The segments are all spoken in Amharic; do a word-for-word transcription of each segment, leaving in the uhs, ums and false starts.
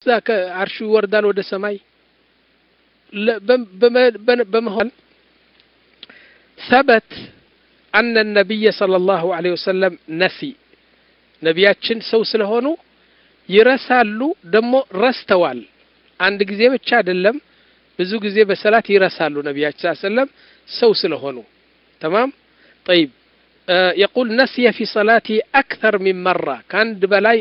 ذاك عرش وردان ወደ ሰማይ በመሆን ثبت أن النبي صلى الله عليه وسلم نسي ነቢያችን ሰው ስለሆኑ ይረሳሉ ደሞ ረስተዋል አንድ ጊዜ ብቻ አይደለም ብዙ ጊዜ በሰላት ይረሳሉ ነቢያችን ሰለላሁ ዐለይሂ ወሰለም ሰው ስለሆኑ تمام طيب يقول نسي في صلاته أكثر من مرة كان بلاي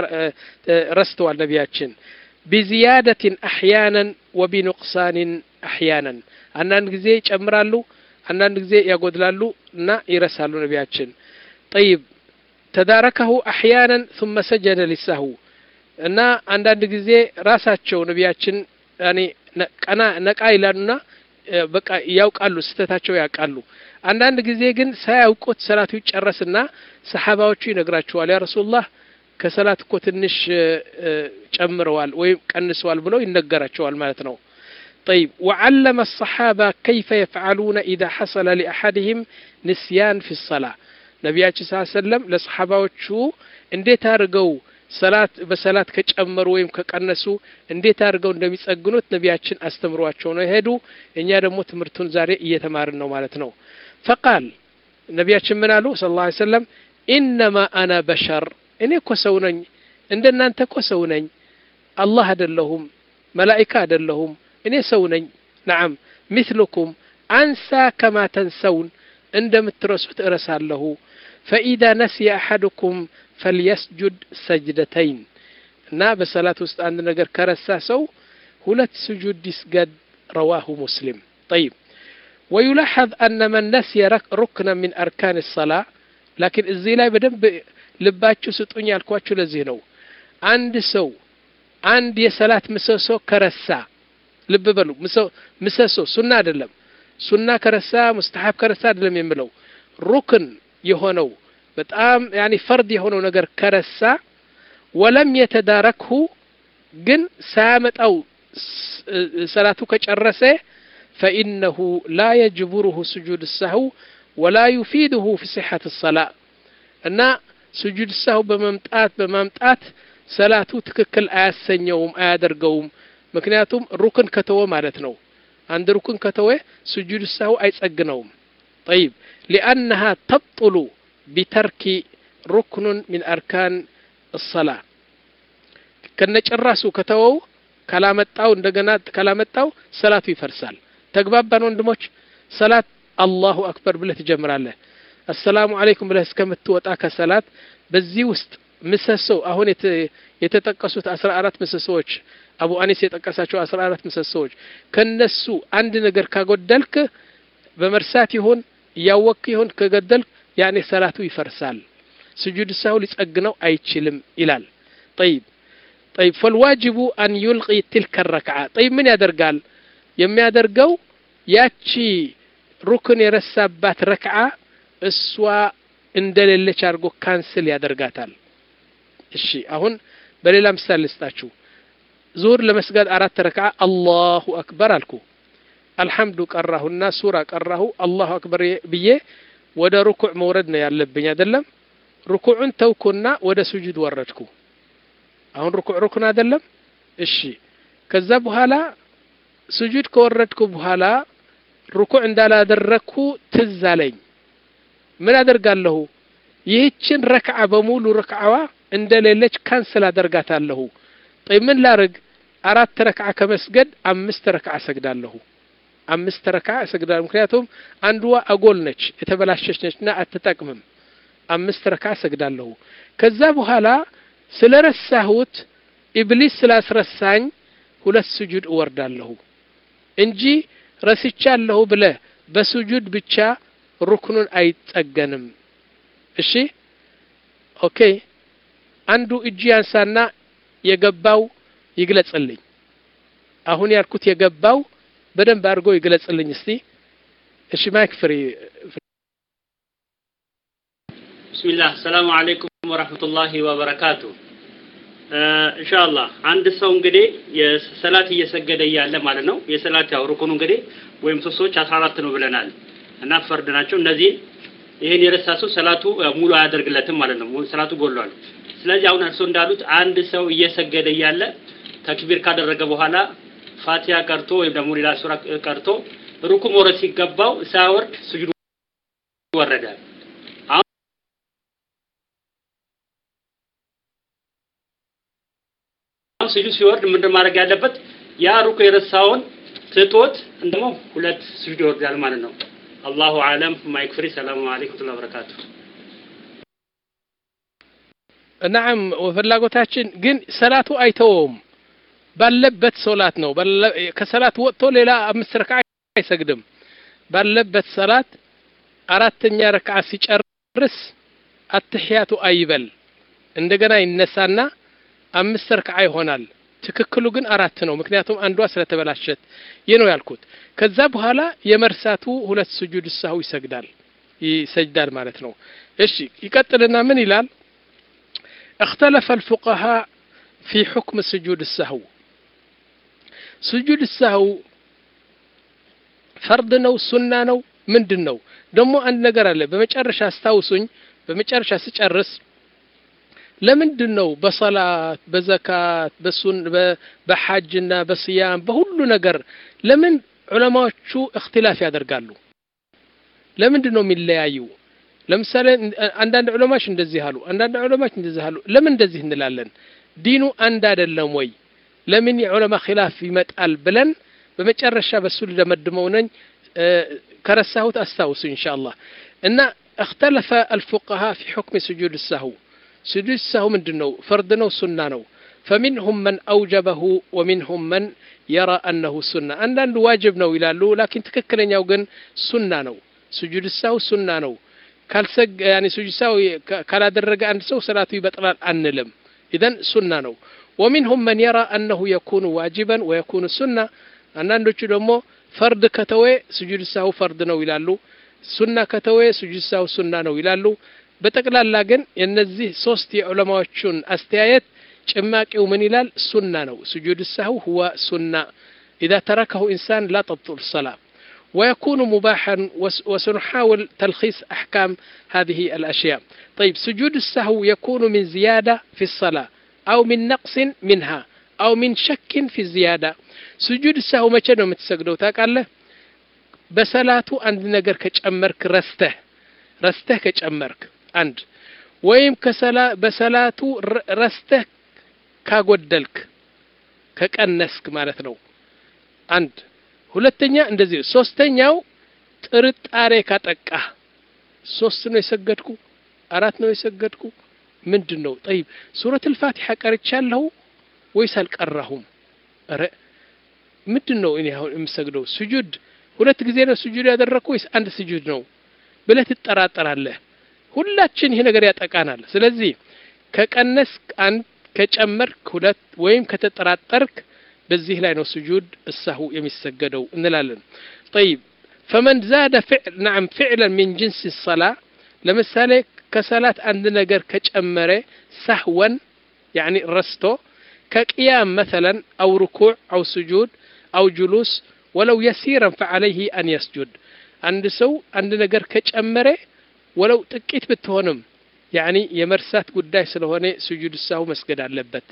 رستوا النبياتشن بزيادة أحيانا وبنقصان أحيانا أنا نجزي أمرالو أنا نجزي يقول لالو نا يرسالو نبياتشن طيب تداركه أحيانا ثم سجد للسهو أنا أنا نجزي راساتشو نبياتشن يعني أنا نكايلنا بقى يوقعلو ستتاتشو يوقعلو አንዳንድ ጊዜ ግን ሳያውቁት ሰላቱ ይጨረስና ሰሃባዎቹ ይነግራቸዋል ያ ረሱላህ ከሰላት እኮ ትንሽ ጨምረዋል ወይ ቀንሰዋል ብለው ይነገራቸዋል ማለት ነው طيب وعلم الصحابه كيف يفعلون اذا حصل لاحدهم نسيان في الصلاه ነብያችን ሰለላሁ ዐለይሂ ወሰለም ለሰሃባዎቹ እንዴት አድርገው ሰላት በሰላት ከጨመሩ ወይም ከቀነሱ እንዴት አድርገው እንደሚጸግኑት ነብያችን አስተምሯቸው ነው ሄዱ እኛ ደግሞ ትምርቱን ዛሬ እየተማርን ነው ማለት ነው فقال ነብያችን ምን አሉ ሰለላሁ ዐለይሂ ወሰለም انما انا بشر እኔ እኮ ሰው ነኝ እንደናንተ እኮ ሰው ነኝ አላህ አይደለሁም መላእክት አይደለሁም እኔ ሰው ነኝ نعم مثلكم انسى كما تنسون እንደምትረሱት እረሳለሁ فاذا نسي احدكم فليسجد سجدتين እና በሰላት ውስጥ አንድ ነገር ከረሳ ሰው ሁለት ስጁድ ይስገድ رواه مسلم طيب ويلاحظ أن من نسي ركنا من أركان الصلاة لكن الزيلاء بدن لباتشو ستوني الكواتشو لزينو عند سو عند يسالات مسوسو كرسا لببلو مسو مسوسو سنة دلم سنة كرسا مستحب كرسا دلم يملو ركن يهونو بتقام يعني فرد يهونو نجر كرسا ولم يتداركه جن سامت أو صلاته كجرسه فإنه لا يجبره سجود السهو ولا يفيده في صحة الصلاة أن سجود السهو بممتات بممتات صلاته تككل آسن يوم آدر قوم مكنياتهم ركن كتوى مالتنو عند ركن كتوى سجود السهو أي تسقنوم طيب لأنها تبطل بترك ركن من أركان الصلاة كنج الرأس كتوى كلامتاو እንደገና كلامتاو صلاته يفرسال ተግባባን ወንድሞች ሰላት አላሁ አክበር ብለህ ትጀምራለህ አሰላሙ አለይኩም ብለህ እስከምትወጣ ከሰላት በዚህ ውስጥ ምሰሶ አሁን የተጠቀሱት አስራ አራት ምሰሶች አቡ አኒስ የጠቀሳቸው አስራ አራት ምሰሶች ከነሱ አንድ ነገር ካጎደልክ በመርሳት ይሁን ያወክ ይሁን ከገደልክ ያኔ ሰላቱ ይፈርሳል ስጁድ ሰው ሊጸግነው አይችልም ይላል طيب طيب فالواجب ان يلغي تلك الركعه طيب من ያደርጋል የሚያደርገው ያቺ ሩክን የረሳባት ረክዓ እሷ እንደሌለች አድርጎ ካንስል ያደርጋታል እሺ አሁን በሌላ ምሳሌ ልስጣችሁ ዙር ለመስገድ አራት ረክዓ አላሁ አክበር አልኩ አልহামዱ ቀራሁና ሱራ ቀራሁ አላሁ አክበር ብዬ ወደ ሩኩዕ መውረድ ነው ያለብኝ አይደለም ሩኩዑን ተውኩና ወደ ስጁድ ወረድኩ አሁን ሩኩዕ ሩክን አይደለም እሺ ከዛ በኋላ سجود كوردكو بحالا ركوع እንዳላደረኩ ትዝ አለኝ ምን አደርጋለሁ ይህችን ረክዓ በሙሉ ረክዓዋ እንደሌለች ካንሰል አደርጋታለሁ طيب ምን ላርግ አራት ረክዓ ከመስገድ አምስት ረክዓ ሰግዳለሁ አምስት ረክዓ ሰግዳለሁ ምክንያቱም አንዱዋ አጎል ነች የተበላሸች ነችና አትጠቅምም አምስት ረክዓ ሰግዳለሁ ከዛ በኋላ ስለረሳሁት ኢብሊስ ስላስረሳኝ ሁለት ስጁድ ወርዳለሁ እንጂ ረስቻለሁ ብለ በስጁድ ብቻ ሩክኑን አይጸገንም እሺ ኦኬ አንዱ እጅ ያንሳና የገባው ይግለጽልኝ አሁን ያልኩት የገባው በደንብ አድርጎ ይግለጽልኝ እስቲ እሺ ማይክ ፍሪ ቢስሚላህ ሰላም አለይኩም ወራህመቱላሂ ወበረካቱ ኢንሻአላህ አንድ ሰው እንግዲህ የሰላት እየሰገደ ያለ ማለት ነው የሰላት ያው ሩኩኑ እንግዲህ ወይም ሶስቶች አስራ አራት ነው ብለናል እና ፈርድ ናቸው እነዚህ ይሄን የረሳሱ ሰላቱ ሙሉ አያደርግለትም ማለት ነው ሰላቱ ጎሏል ስለዚህ አሁን እርሱ እንዳሉት አንድ ሰው እየሰገደ ያለ ተክቢር ካደረገ በኋላ ፋቲሃ ቀርቶ ወይም ደግሞ ሌላ ሱራ ቀርቶ ሩኩዕ መውረድ ሲገባው ሳይወርድ ስጁድ ወረደ አሁን ስጁድ ሲወርድ ምንድን ማድረግ ያለበት ያ ሩኩዕ የረሳውን ትቶት እንደሞ ሁለት ስጁድ ይወርዳል ማለት ነው አላሁ አለም ማይክፍሪ ሰላሙ አለይኩም ወበረካቱ نعم ወፈላጎታችን ግን ሰላቱ አይተውም ባለበት ሶላት ነው ከሰላት ወጥቶ ሌላ አምስት ረክዓ አይሰግድም ባለበት ሰላት አራተኛ ረክዓ ሲጨርስ አትህያቱ አይበል እንደገና ይነሳና አምስት ረክዓ ይሆናል ትክክሉ ግን አራት ነው ምክንያቱም አንዷ ስለተበላሸት የነው ያልኩት ከዛ በኋላ የመርሳቱ ሁለት ስጁድ ሰው ይሰግዳል ይሰግዳል ማለት ነው እሺ ይቀጥልና ምን ይላል اختلف الفقهاء في حكم سجود السهو سجود السهو فرض ነው ሱና ነው ምንድነው ደሞ አንድ ነገር አለ በመጨረሻ አስተውሱኝ በመጨረሻ ሲጨርስ ለምንድነው በሶላት በዘካት በሱን በሐጅና በስያም በሁሉ ነገር ለምን ዑለማዎቹ اختلاف ያደርጋሉ ለምንድነው የሚለያዩ ለምሳሌ አንዳንድ ዑለማዎች እንደዚህ አሉ አንዳንድ ዑለማዎች እንደዚህ አሉ ለምን እንደዚህ እንላለን ዲኑ አንድ አይደለም ወይ ለምን የዑለማ ኺላፍ ይመጣል ብለን በመጨረሻ በሱ ለመድመው ነኝ ከረሳሁት አስተውሱ ኢንሻአላህ እና اختلف الفقهاء في حكم سجود السهو سجود السهو ምንድነው فرض ነው ሱና ነው فمنهم من اوجبه ومنهم من يرى انه سنه አንዳንድ ዋጅብ ነው ይላሉ لكن ትክክለኛው ግን ሱና ነው سجود السهو ሱና ነው ካልሰግ يعني سجود السهو ካላደረገ አንድ ሰው ሰላቱ ይበጥላል አንልም اذا سنه ነው ومنهم من يرى انه يكون واجبا ويكون سنه አንዳንዶቹ ደግሞ فرض ከተወ سجود السهو فرض ነው ይላሉ ሱና ከተወ سجود السهو ሱና ነው ይላሉ በጠቅላላ ግን የነዚህ ሶስት የዑለማዎቹን አስተያየት ጭማቂው ምን ይላል ሱና ነው سجود السهو هو سنه اذا تركه انسان لا تبطل الصلاه ويكون مباحا وسنحاول تلخيص احكام هذه الاشياء طيب سجود السهو يكون من زياده في الصلاه او من نقص منها او من شك في الزياده سجود السهو መቼ ነው የምትሰግደው ታውቃለህ በሰላቱ አንድ ነገር ከጨመርክ ረስተህ ረስተህ ከጨመርክ አንድ ወይም ከሰላ በሰላቱ ረስተህ ካጎደልክ ከቀነስክ ማለት ነው አንድ ሁለተኛ እንደዚህ ሶስተኛው ጥርጣሬ ካጠቃ ሶስት ነው የሰገድኩ አራት ነው የሰገድኩ ምንድነው طيب ሱረቱ الفاتحه ቀርቻለሁ ወይስ አልቀራሁም አረ ምንድነው እኔ አሁን የምሰግደው ስጁድ ሁለት ጊዜ ነው ስጁድ ያደረኩ ወይስ አንድ ስጁድ ነው ብለህ ትጠራጠራለህ ሁላችን ይሄ ነገር ያጠቃናል ስለዚህ ከቀነስክ አንድ ከጨመርክ ሁለት ወይም ከተጠራጠርክ በዚህ ላይ ነው ስጁድ السهو የሚሰገደው እንላለን طيب فمن زاد فعل نعم فعلا من جنس الصلاه ለምሳሌ ከሰላት አንድ ነገር ከጨመረ سهوا يعني ረስቶ كقيام مثلا او ركوع او سجود او جلوس ولو يسيرا فعليه ان يسجد عند سو عند ነገር ከጨመረ ولو ጥቂት ብትሆንም يعني የመርሳት ጉዳይ ስለሆነ سجود السهو መስገድ አለበት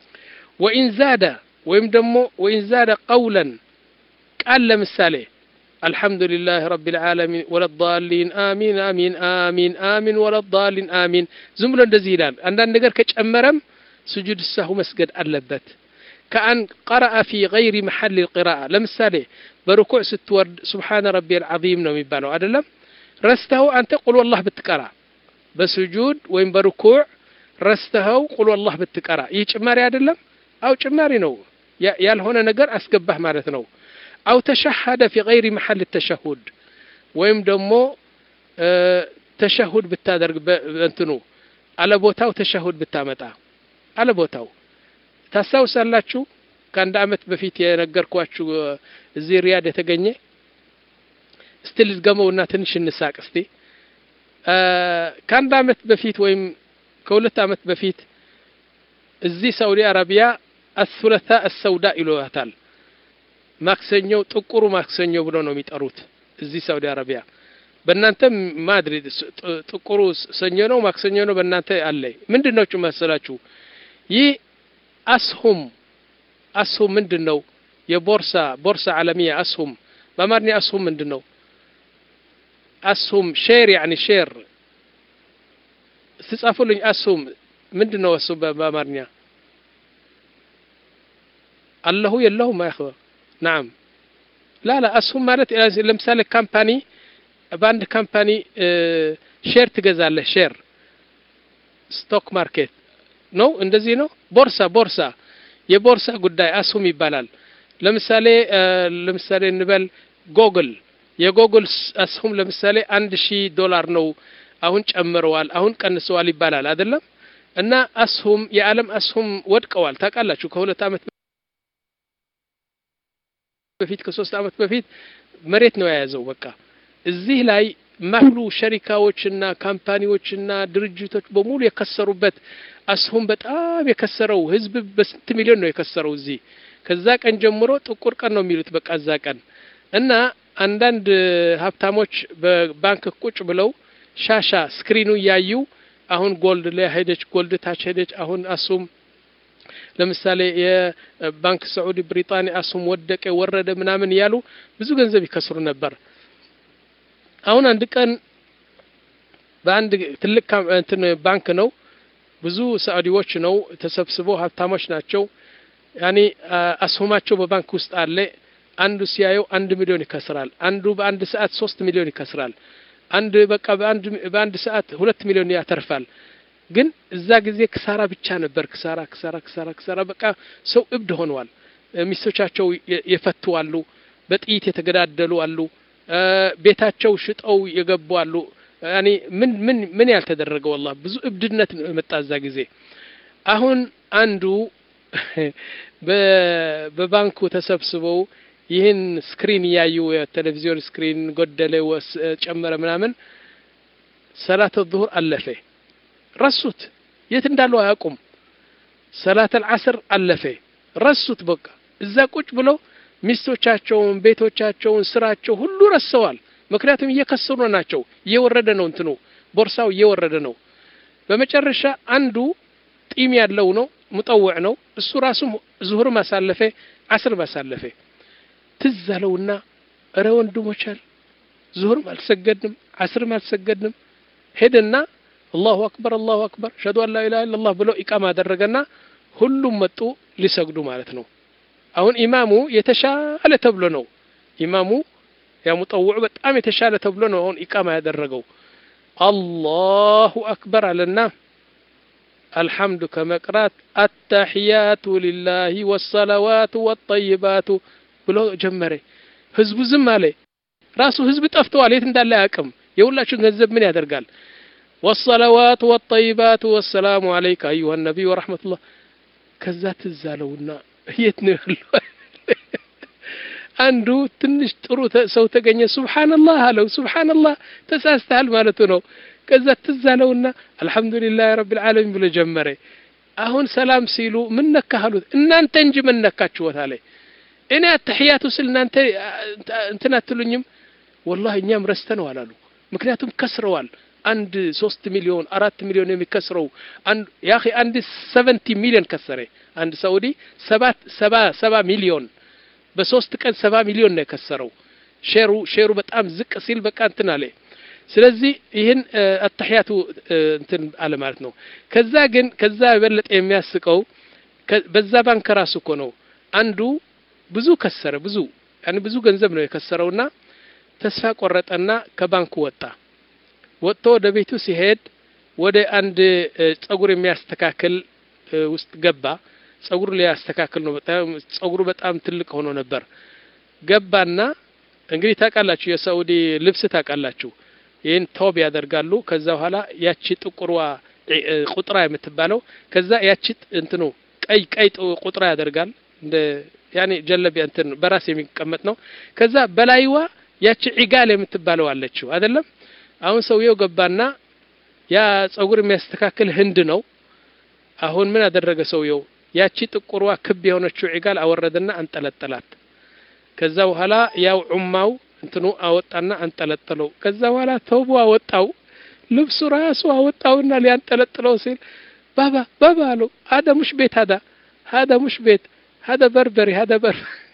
وان زاد ወይም ደግሞ وان زاد قولا قال ለምሳሌ الحمد لله رب العالمين ولا الضالين آمين آمين آمين آمين ولا الضالين آمين ዝም ብሎ እንደዚህ ይላል አንዳንድ ነገር ከጨመረም سجود السهو መስገድ አለበት كأن قرأ في غير محل القراءة لمثال بركوع ستورد سبحان ربي العظيم ነው የሚባለው አይደለም ረስተው አንተ قل والله بتقرا በስጁድ ወይም በርኩዕ ረስተው قل والله بتقرا ይህ ጭማሪ አይደለም አው ጭማሪ ነው ያልሆነ ነገር አስገባህ ማለት ነው أو تشهد في غير محل التشهد ወይም ደግሞ ተሸሁድ ብታደርግ እንትኑ አለ ቦታው ተሸሁድ ብታመጣ አለ ቦታው ታሳውሳላችሁ ከአንድ አመት በፊት የነገርኳችሁ እዚህ ሪያድ የተገኘ እስቲ ልዝገመውና ትንሽ እንሳቅ እስቲ ከአንድ አመት በፊት ወይም ከሁለት አመት በፊት እዚህ ሳውዲ አረቢያ الثلاثاء السوداء ይሏታል ማክሰኞ ጥቁሩ ማክሰኞ ብሎ ነው የሚጠሩት እዚህ ሳውዲ አረቢያ በእናንተ ማድሪድ ጥቁሩ ሰኞ ነው ማክሰኞ ነው በእናንተ አለ ምንድነው መሰላችሁ ይህ አስሁም አስሁም ምንድነው የቦርሳ ቦርሳ ዓለሚያ አስሁም በአማርኛ አስሁም ምንድነው አስሁም ሼር يعني ሼር ተጻፉልኝ አስሁም ምንድነው አስሁም በአማርኛ አላሁ የለሁ ማይኸ نعم لا لا አስሁም ማለት ለምሳሌ ካምፓኒ ባንድ ካምፓኒ ሼር ትገዛለህ ሼር ስቶክ ማርኬት ነው እንደዚህ ነው ቦርሳ ቦርሳ የቦርሳ ጉዳይ አስሁም ይባላል ለምሳሌ ለምሳሌ እንበል ጎግል የጎግል አስሁም ለምሳሌ አንድ ሺህ ዶላር ነው አሁን ጨምረዋል አሁን ቀንሰዋል ይባላል አይደለም እና አስሁም የዓለም አስሁም ወድቀዋል ታውቃላችሁ ከሁለት አመት በፊት ከሶስት አመት በፊት መሬት ነው የያዘው በቃ እዚህ ላይ ማህሉ ሸሪካዎችና ካምፓኒዎችና ድርጅቶች በሙሉ የከሰሩበት አስሁም በጣም የከሰረው ህዝብ በስንት ሚሊዮን ነው የከሰረው እዚህ ከዛ ቀን ጀምሮ ጥቁር ቀን ነው የሚሉት በቃ እዛ ቀን እና አንዳንድ ሀብታሞች በባንክ ቁጭ ብለው ሻሻ ስክሪኑ ያዩ አሁን ጎልድ ላይ ሄደች ጎልድ ታች ሄደች አሁን አስሁም ለምሳሌ የባንክ ሳዑዲ ብሪጣንያ አስሁም ወደቀ ወረደ ምናምን ያሉ ብዙ ገንዘብ ይከስሩ ነበር አሁን አንድ ቀን በአንድ ትልቅ እንትን ባንክ ነው ብዙ ሳዑዲዎች ነው ተሰብስበው ሀብታሞች ናቸው ያኒ አስሁማቸው በባንክ ውስጥ አለ አንዱ ሲያየው አንድ ሚሊዮን ይከስራል አንዱ በአንድ ሰዓት ሶስት ሚሊዮን ይከስራል አንድ በቃ በአንድ በአንድ ሰዓት ሁለት ሚሊዮን ያተርፋል ግን እዛ ጊዜ ክሳራ ብቻ ነበር ክሳራ ክሳራ ክሳራ ክሳራ በቃ ሰው እብድ ሆነዋል ሚስቶቻቸው የፈቱ አሉ በጥይት የተገዳደሉ አሉ ቤታቸው ሽጠው የገቡ አሉ ያኒ ምን ምን ምን ያልተደረገ والله ብዙ እብድነት መጣ እዛ ጊዜ አሁን አንዱ በባንኩ ተሰብስበው ይህን ስክሪን ያዩ የቴሌቪዥን ስክሪን ጎደለ ጨመረ ምናምን ሰላት الظهر አለፈ ረሱት የት እንዳለው አያውቁም ሰላት العصر አለፈ ረሱት በቃ እዛ ቁጭ ብለው ሚስቶቻቸውን ቤቶቻቸውን ስራቸው ሁሉ ረሰዋል ምክንያቱም እየከሰሩ ናቸው እየወረደ ነው እንትኑ ቦርሳው እየወረደ ነው በመጨረሻ አንዱ ጢም ያለው ነው ሙጠውዕ ነው እሱ ራሱ ዙሁር ማሳለፈ አስር ማሳለፈ ትዛለውና እረ ወንድሞቻል ዙሁር ማልሰገድንም አስር ማልሰገድንም ሄደና አላሁ አክበር አላሁ አክበር ሸዱ አላ ኢላሃ ኢላላህ ብሎ ኢቃማ አደረገና ሁሉም መጡ ሊሰግዱ ማለት ነው አሁን ኢማሙ የተሻለ ተብሎ ነው ኢማሙ ያ ሙጠውዕ በጣም የተሻለ ተብሎ ነው አሁን ኢቃማ ያደረገው አላሁ አክበር አለና الحمد كمقرات التحيات لله والصلوات والطيبات ብሎ ጀመረ ህዝቡ ዝም አለ ራሱ ህዝብ ጠፍቷል የት እንዳለ ያቀም የሁላችሁ ገንዘብ ምን ያደርጋል والصلوات والطيبات والسلام عليك ايها النبي ورحمه الله ከዛ ትዛለውና የት ነው ያለው አንዱ ትንሽ ጥሩ ሰው ተገኘ ሱብሃንአላህ አለው ሱብሃንአላህ ተሳስተሃል ማለት ነው ከዛ ትዛለውና አልহামዱሊላህ ረብል ዓለሚን ብሎ ጀመረ አሁን ሰላም ሲሉ ምን ነካሉት እናንተ እንጂ ምን ነካችሁ ወታለ እኔ አተህያቱ ስል እናንተ እንትና አትሉኝም والله እኛም ረስተነው አላሉ ምክንያቱም ከስረዋል አንድ ሶስት ሚሊዮን አራት ሚሊዮን የሚከስረው አንድ ያኺ አንድ ሰቨንቲ ሚሊዮን ከሰረ አንድ ሳውዲ ሰባት ሰባ ሰባ ሚሊዮን በሶስት ቀን ሰባ ሚሊዮን ነው ከሰረው ሼሩ ሼሩ በጣም ዝቅ ሲል በቃ እንትና አለ ስለዚህ ይሄን አተህያቱ እንትን አለ ማለት ነው ከዛ ግን ከዛ በለጠ የሚያስቀው በዛ ባንክ ራሱ እኮ ነው አንዱ ብዙ ከሰረ ብዙ يعني ብዙ ገንዘብ ነው የከሰረውና ተስፋ ቆረጠና ከባንኩ ወጣ ወጥቶ ወደ ቤቱ ሲሄድ ወደ አንድ ጸጉር የሚያስተካክል ውስጥ ገባ ጸጉር ሊያስተካክል ነው በጣም ጸጉሩ በጣም ትልቅ ሆኖ ነበር ገባና እንግዲህ ታውቃላችሁ የሳውዲ ልብስ ታውቃላችሁ ይሄን ቶብ ያደርጋሉ ከዛ በኋላ ያቺ ጥቁሯ ቁጥራ የምትባለው ከዛ ያቺ እንትኑ ቀይ ቀይ ቁጥራ ያደርጋል እንደ ያኔ ጀለቢያ እንትን በራስ የሚቀመጥ ነው ከዛ በላይዋ ያቺ ዒጋል የምትባለው አለችው አይደለም አሁን ሰውየው ገባና ያ ጸጉር የሚያስተካክል ህንድ ነው አሁን ምን አደረገ ሰውየው ያቺ ጥቁሯ ክብ የሆነችው ዒጋል አወረደና አንጠለጠላት ከዛ በኋላ ያው ዑማው እንትኑ አወጣና አንጠለጠለው ከዛ በኋላ ተውቡ አወጣው ልብሱ ራሱ አወጣውና ሊያንጠለጥለው ሲል ባባ ባባ አለው هذا مش بيت هذا هذا مش بيت هذا بربري هذا بر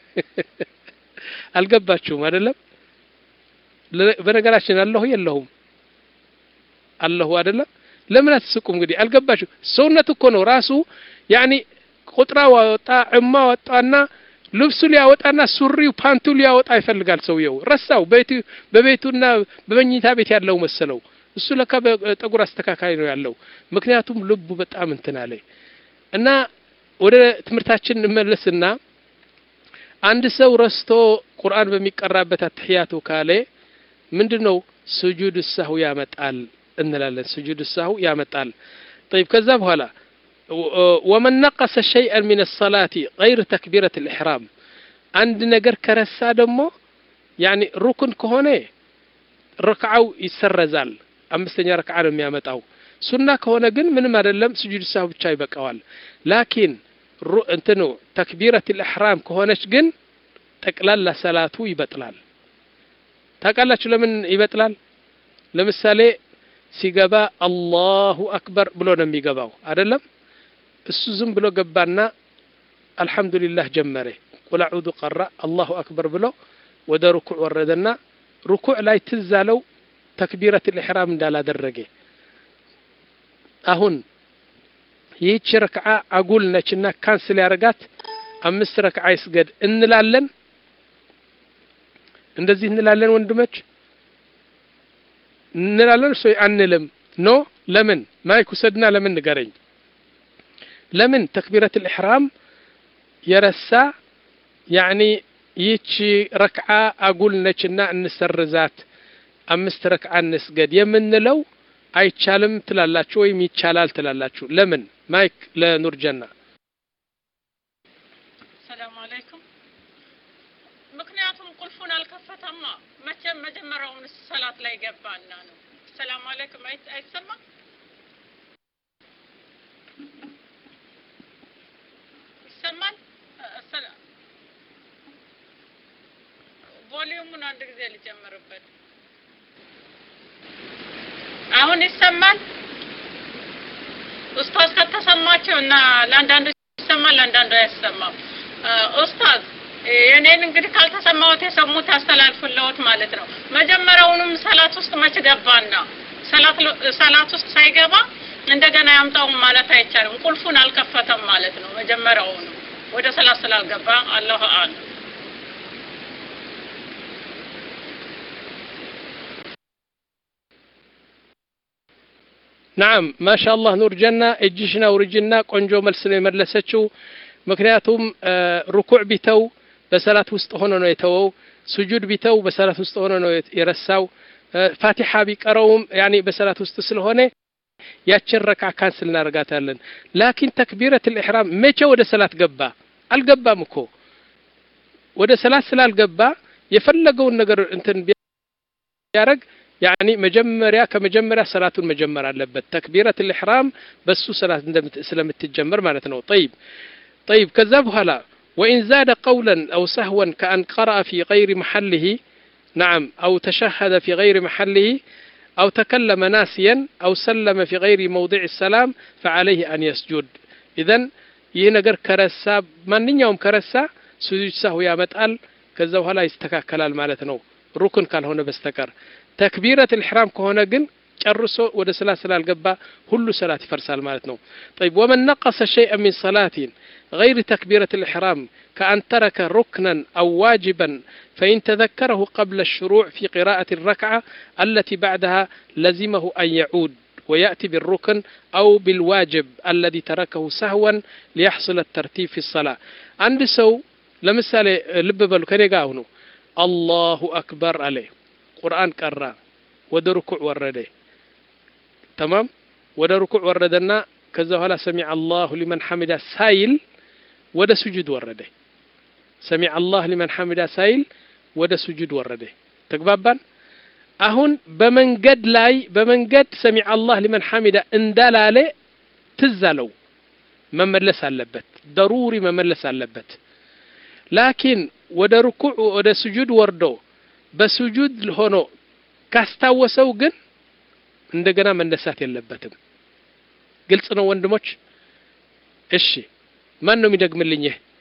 አልገባችሁም አይደለም በነገራችን አላሁ የለሁም አላሁ አይደለም ለምን አትስቁም እንግዲህ አልገባችሁ ሰውነት እኮ ነው ራሱ ያኒ ቁጥራ ወጣ እማ ወጣና ልብሱ ሊያወጣና ሱሪው ፓንቱ ሊያወጣ ይፈልጋል ሰውየው ረሳው ቤቱ በቤቱና በመኝታ ቤት ያለው መሰለው እሱ ለካ ጠጉር አስተካካይ ነው ያለው ምክንያቱም ልቡ በጣም እንትን አለ እና ወደ ትምርታችን እንመለስና አንድ ሰው ረስቶ ቁርአን በሚቀራበት አትህያቱ ካለ ምንድነው ስጁድ ሰሁ ያመጣል እንላለን ስጁድ ሰሁ ያመጣል طيب ከዛ በኋላ ومن نقص شيئا من الصلاه غير تكبيره الاحرام عند ነገር ከረሳ ደግሞ يعني ሩክን ከሆነ ረክዓው ይሰረዛል አምስተኛ ረክዓ ነው የሚያመጣው ሱና ከሆነ ግን ምንም አይደለም ስጁድ ሰሁ ብቻ ይበቃዋል ላኪን እንትኑ ተክቢረቱ الإحرام ከሆነች ግን ጠቅላላ ሰላቱ ይበጥላል ታቃላችሁ ለምን ይበጥላል ለምሳሌ ሲገባ አላሁ አክበር ብሎ ነው የሚገባው አይደለም እሱ ዝም ብሎ ገባና አልহামዱሊላህ ጀመረ ቁል አዑዙ ቀራ አላሁ አክበር ብሎ ወደ ሩኩዕ ወረደና ሩኩዕ ላይ ትዛለው ተክቢረቱ الإحرام እንዳላደረገ አሁን ይህች ረክዓ አጉል ነችና ካንስል ያረጋት አምስት ረክዓ ይስገድ እንላለን እንደዚህ እንላለን ወንድሞች እንላለን ሶይ አንልም ኖ ለምን ማይኩ ሰድና ለምን ንገረኝ ለምን ተክቢረቱ الإحرام የረሳ يعني ይህች ረክዓ አጉል ነችና እንሰርዛት አምስት ረክዓ እንስገድ የምንለው አይቻልም ትላላችሁ ወይም ይቻላል ትላላችሁ ለምን ማይክ ለኑር ጀና ሰላም አለይኩም ምክንያቱም ቁልፉን አልከፈተማ መቼም መጀመሪያውን ሰላት ላይ ገባና ነው ሰላም አለይኩም አይሰማ ይሰማል ሰላም ቮሊዩሙን አንድ ጊዜ ልጨምርበት አሁን ይሰማል ኡስታዝ ከተሰማቸው እና ለአንዳንዱ ይሰማል ለአንዳንዱ አይሰማም ኡስታዝ የኔን እንግዲህ ካልተሰማውት የሰሙት አስተላልፉልዎት ማለት ነው መጀመሪያውንም ሰላት ውስጥ መች ገባና ሰላት ሰላት ውስጥ ሳይገባ እንደገና ያምጣው ማለት አይቻልም ቁልፉን አልከፈተም ማለት ነው መጀመሪያውኑ ወደ ሰላት ስላልገባ አላሁ አዕለም نعم ما شاء الله نور جنة اجشنا ورجنا قنجو ملسنا ملسچو ምክንያቱም ሩኩዕ ቢተው በሰላት ውስጥ ሆኖ ነው የተወው ስጁድ ቢተው በሰላት ውስጥ ሆኖ ነው የረሳው ፋቲሃ ቢቀረውም يعني በሰላት ውስጥ ስለሆነ ያችን ረክዓ ካንስል እናርጋታለን ላኪን ተክቢረቱ الإحرام መቼ ወደ ሰላት ገባ አልገባም እኮ ወደ ሰላት ስላልገባ የፈለገውን ነገር እንትን ቢያረግ يعني መጀመሪያ ከመጀመሪያ ሰላቱን መጀመር አለበት ተክቢረቱ الإحرام በሱ ሰላት ስለምትጀመር ማለት ነው طيب طيب كذا بهلا وإن زاد قولا أو سهوا كأن قرأ في غير محله نعم أو تشهد في غير محله أو تكلم ناسيا أو سلم في غير موضع السلام فعليه أن يسجد إذن ينقر كرسا من يوم كرسا سجود سهو يا متقل كذا بهلا يستكاكلال مالتنا ركن كان هنا بستكر تكبيرة الإحرام كهنا جن ጨርሶ ወደ ሰላት ስላልገባ ሁሉ ሰላት ይፈርሳል ማለት ነው طيب ومن نقص شيئا من صلاة غير تكبيرة الإحرام كأن ترك ركنا أو واجبا فإن تذكره قبل الشروع في قراءة الركعة التي بعدها لزمه أن يعود ويأتي بالركن أو بالواجب الذي تركه سهوا ليحصل الترتيب في الصلاة عند سو لمثال لب بالو كنيغاونو الله أكبر عليه قرآن قرأ ወደ ሩኩዕ ወረደ تمام ወደ ሩኩዕ ወረደና ከዛ በኋላ ሰሚዐ አላሁ ሊመን ሐሚዳ ሳይል ወደ ስጁድ ወረደ ሰሚዐ አላሁ ሊመን ሐሚዳ ሳይል ወደ ስጁድ ወረደ ተግባባን አሁን በመንገድ ላይ በመንገድ ሰሚዐ አላሁ ሊመን ሐሚዳ እንዳላለ ትዛለው መመለስ አለበት ضروري መመለስ አለበት ላኪን ወደ ሩኩዕ ወደ ስጁድ ወርዶ በስጁድ ሆኖ ካስታወሰው ግን እንደገና መነሳት የለበትም ግልጽ ነው ወንድሞች እሺ ማን ነው የሚደግምልኝ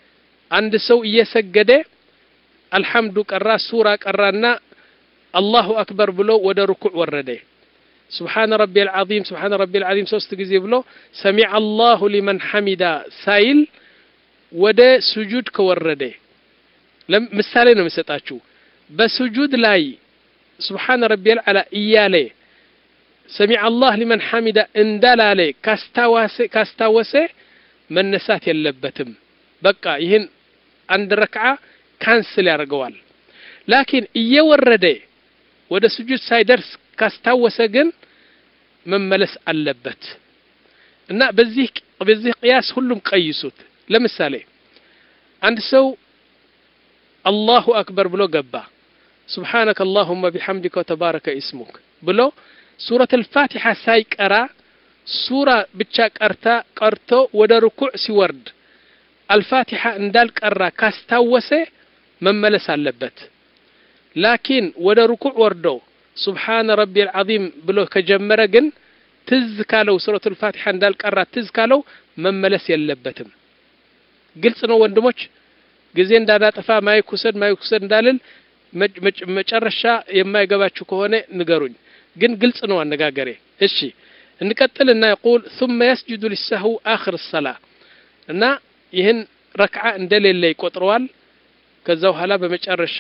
አንድ ሰው እየሰገደ አልሐምዱ ቀራ ሱራ ቀራና አላሁ አክበር ብሎ ወደ ሩኩዕ ወረደ سبحان ربي العظيم سبحان ربي العظيم ሶስት ጊዜ ብሎ سمع الله لمن حمد ሳይል ወደ ስጁድ ከወረደ ለምሳሌ ነው የምሰጣችሁ በስጁድ ላይ سبحان ربي العلى እያለ سمع الله لمن حمد እንዳላለ ካስታወሰ ካስታወሰ መነሳት የለበትም በቃ ይሄን አንድ ረክዓ ካንስል ያደርገዋል ላኪን እየወረደ ወደ ስጁድ ሳይደርስ ካስታወሰ ግን መመለስ አለበት እና በዚህ በዚህ ቅያስ ሁሉም ቀይሱት ለምሳሌ አንድ ሰው አላሁ አክበር ብሎ ገባ سبحانك اللهم بحمدك وتبارك اسمك ብሎ ሱረቱ الفاتحة ሳይቀራ ሱራ ብቻ ቀርታ ቀርቶ ወደ ሩኩዕ ሲወርድ الفاتحة እንዳልቀራ ካስታወሰ መመለስ አለበት ላኪን ወደ ሩኩዕ ወርዶ سبحان ربي العظيم ብሎ ከጀመረ ግን ትዝ ካለው ሱረቱ الفاتحة እንዳልቀራ ትዝ ካለው መመለስ የለበትም ግልጽ ነው ወንድሞች ጊዜ እንዳናጠፋ ማይኩሰድ ማይኩሰድ እንዳልል መጨረሻ የማይገባችሁ ከሆነ ንገሩኝ ግን ግልጽ ነው አነጋገሬ እሺ እንቀጥልና يقول ثم يسجد للسهو آخر الصلاة እና ይህን ረክዓ እንደሌለ ይቆጥረዋል ከዛው ኋላ በመጨረሻ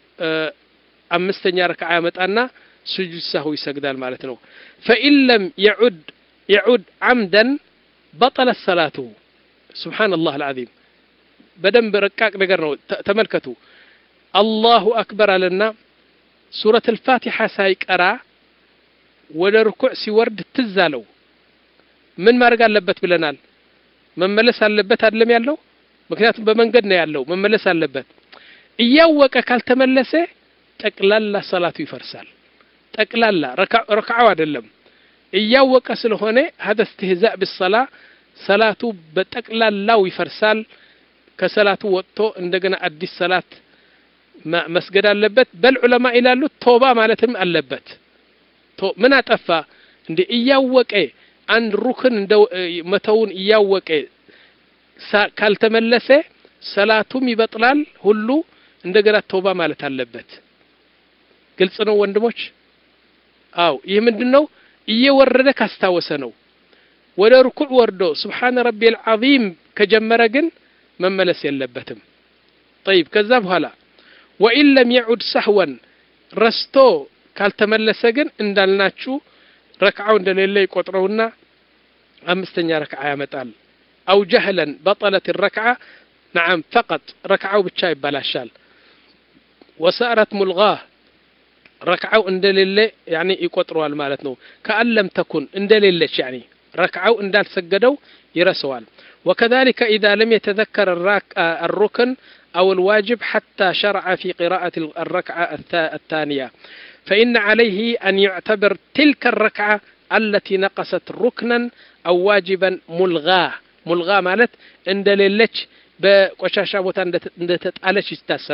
አምስተኛ ረክዓ ያመጣና سجود السهو ይሰግዳል ማለት ነው فإن لم يعد يعود عمدا بطل الصلاة سبحان الله العظيم بدم برقاق ነገር ነው ተመልከቱ الله أكبر لنا سورة الفاتحة سايقرا ወደ ሩኩዕ ሲወርድ ትዛለው ምን ማድረግ አለበት ብለናል መመለስ አለበት አይደለም ያለው ምክንያቱም በመንገድ ነው ያለው መመለስ አለበት እያወቀ ካልተመለሰ ጠቅላላ ሰላቱ ይፈርሳል ጠቅላላ ረክዓው አይደለም እያወቀ ስለሆነ هذا استهزاء بالصلاة ሰላቱ በጠቅላላው ይፈርሳል ከሰላቱ ወጥቶ እንደገና አዲስ ሰላት መስገድ አለበት በል ዑለማ ይላሉ ተውባ ማለትም አለበት ምን አጠፋ እንደ እያወቀ አንድ ሩክን እንደ መተውን እያወቀ ካልተመለሰ ሰላቱም ይበጥላል ሁሉ እንደገና ተውባ ማለት አለበት ግልጽ ነው ወንድሞች አው ይሄ ምንድነው እየወረደ ካስታወሰ ነው ወደ ሩኩዕ ወርዶ سبحان ربي العظيم ከጀመረ ግን መመለስ የለበትም طيب ከዛ በኋላ وإن لم يعد سهوا رستو ካልተመለሰ ግን እንዳልናችሁ ረክዓው እንደሌለ ይቆጥረውና አምስተኛ ረክዓ ያመጣል أو جهلا بطلت الركعة نعم فقط ركعው ብቻ ይባላሻል وسارت ملغاه ركعው እንደሌለ يعني ይቆጥረዋል ማለት ነው كأن لم تكن እንደሌለች يعني ركعው እንዳልሰገደው ይረሳዋል وكذلك إذا لم يتذكر الركن أو الواجب حتى شرع في قراءة الركعة الثانية فإن عليه أن يعتبر تلك الركعة التي نقصت ركنا أو واجبا ملغاه ملغاه مالت عند ليلش بقشاشة بوتا عند تتعالش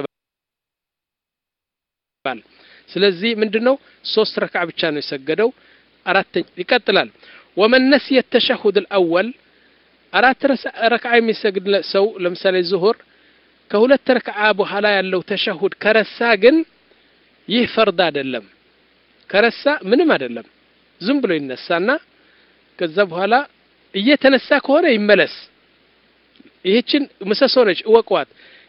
يستسبال سلزي من دنو صوص ركعة بتشانو يسجدو أرات يكتلال ومن نسي التشهد الأول أرات ركعة يسجد سو لمثال الظهر كهولت ركعة أبو حلايا لو تشهد كرساجن ይህ ፈርድ አይደለም ከረሳ ምንም አይደለም ዝም ብሎ ይነሳና ከዛ በኋላ እየተነሳ ከሆነ ይመለስ ይህችን መሰሶነች ወቋት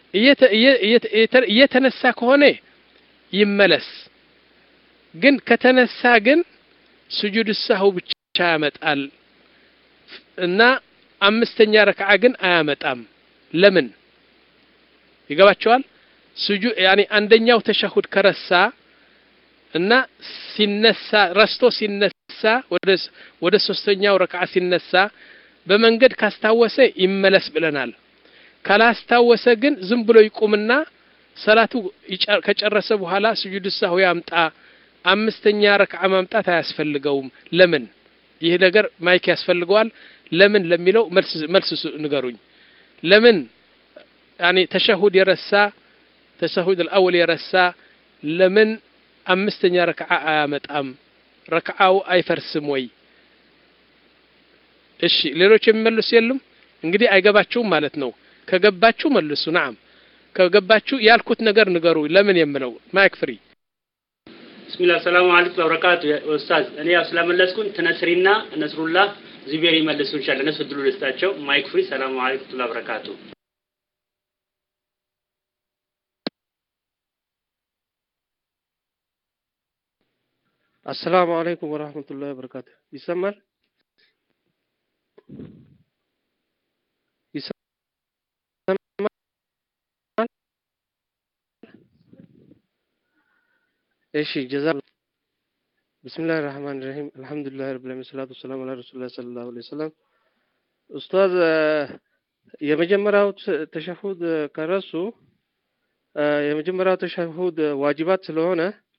እየተነሳ ከሆነ ይመለስ ግን ከተነሳ ግን ስጁድ السهو ብቻ ያመጣል እና አምስተኛ ረክዓ ግን አያመጣም ለምን ይገባቸዋል سجود يعني عندኛው ተሸሁድ ከረሳ እና ሲነሳ ረስቶ ሲነሳ ወደ ወደ ሶስተኛው ረክዓ ሲነሳ በመንገድ ካስታወሰ ይመለስ ብለናል ካላስታወሰ ግን ዝም ብሎ ይቆምና ሰላቱ ከጨረሰ በኋላ ስጁድ السهو ያምጣ አምስተኛ ረክዓ ማምጣት አያስፈልገውም ለምን ይሄ ነገር ማይክ ያስፈልገዋል ለምን ለሚለው መልስ መልስ ንገሩኝ ለምን يعني ተሸሁድ የረሳ تشهد الأول يرسى لمن أمستني ركعة آمتام ركعة أي فرسموي إيش ليروش يملوا سيلم إنجدي أي جبات شو مالتنو ከገባችሁ መልሱ نعم ከገባችሁ ያልኩት ነገር ንገሩ ለምን የምለው ማይክ ፍሪ ቢስሚላህ ሰላም አለይኩም ወበረካቱ ኡስታዝ እኔ ያስላመለስኩን ተነስሪና ነስሩላህ ዚቤር ይመልሱ ኢንሻአላህ ነሱ ድሉ ልስታቸው ማይክ ፍሪ ሰላም አለይኩም ወበረካቱ السلام عليكم ورحمة الله وبركاته يسمر يسمر ايشي جزاك بسم الله الرحمن الرحيم الحمد لله رب العالمين والصلاة والسلام على رسول الله صلى الله عليه وسلم أستاذ የመጀመሪያው ተሸሁድ ከረሱ የመጀመሪያው ተሸሁድ ዋጅባት ስለሆነ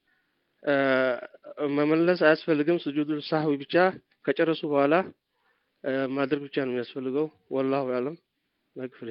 መመለስ አያስፈልግም ስጁድ ሳህዊ ብቻ ከጨረሱ በኋላ ማድረግ ብቻ ነው የሚያስፈልገው والله اعلم መግፍሪ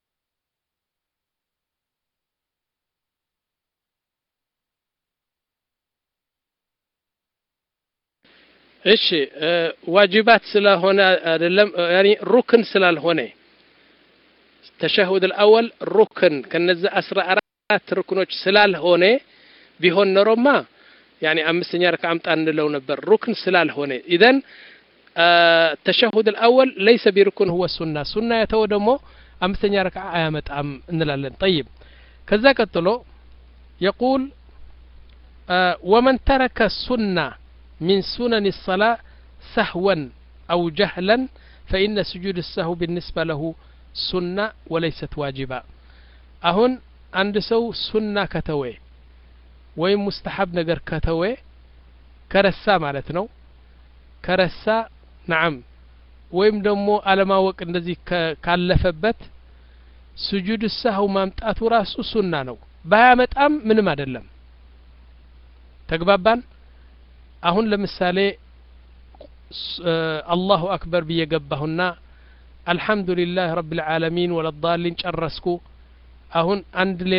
እሺ ዋጅባት ስለሆነ አይደለም يعني ሩክን ስላልሆነ ተሸሁድ الأول ሩክን ከነዛ አስራ አራት ሩክኖች ስላልሆነ ቢሆን ኖሮማ يعني أمسني ركعة أمتان لو نبر ركن سلال هنا إذن التشهد الأول ليس بركن هو السنة سنة يتودمو أمسني ركعة آمت أم نلالن طيب كذاك الطلو يقول آه ومن ترك السنة من سنن الصلاة سهوا أو جهلا فإن سجود السهو بالنسبة له سنة وليست واجبة أهون عند سو سنة كتوي ወይም ሙስተሐብ ነገር ከተወ ከረሳ ማለት ነው ከረሳ نعم ወይም ደግሞ አለማወቅ እንደዚህ ካለፈበት ስጁድ ሰህው ማምጣቱ ራሱ ሱና ነው ባያመጣም ምንም አይደለም ተግባባን አሁን ለምሳሌ አላሁ አክበር በየገባሁና አልহামዱሊላህ ረብል ዓለሚን ወለዳሊን ጨረስኩ አሁን አንድ ሌላ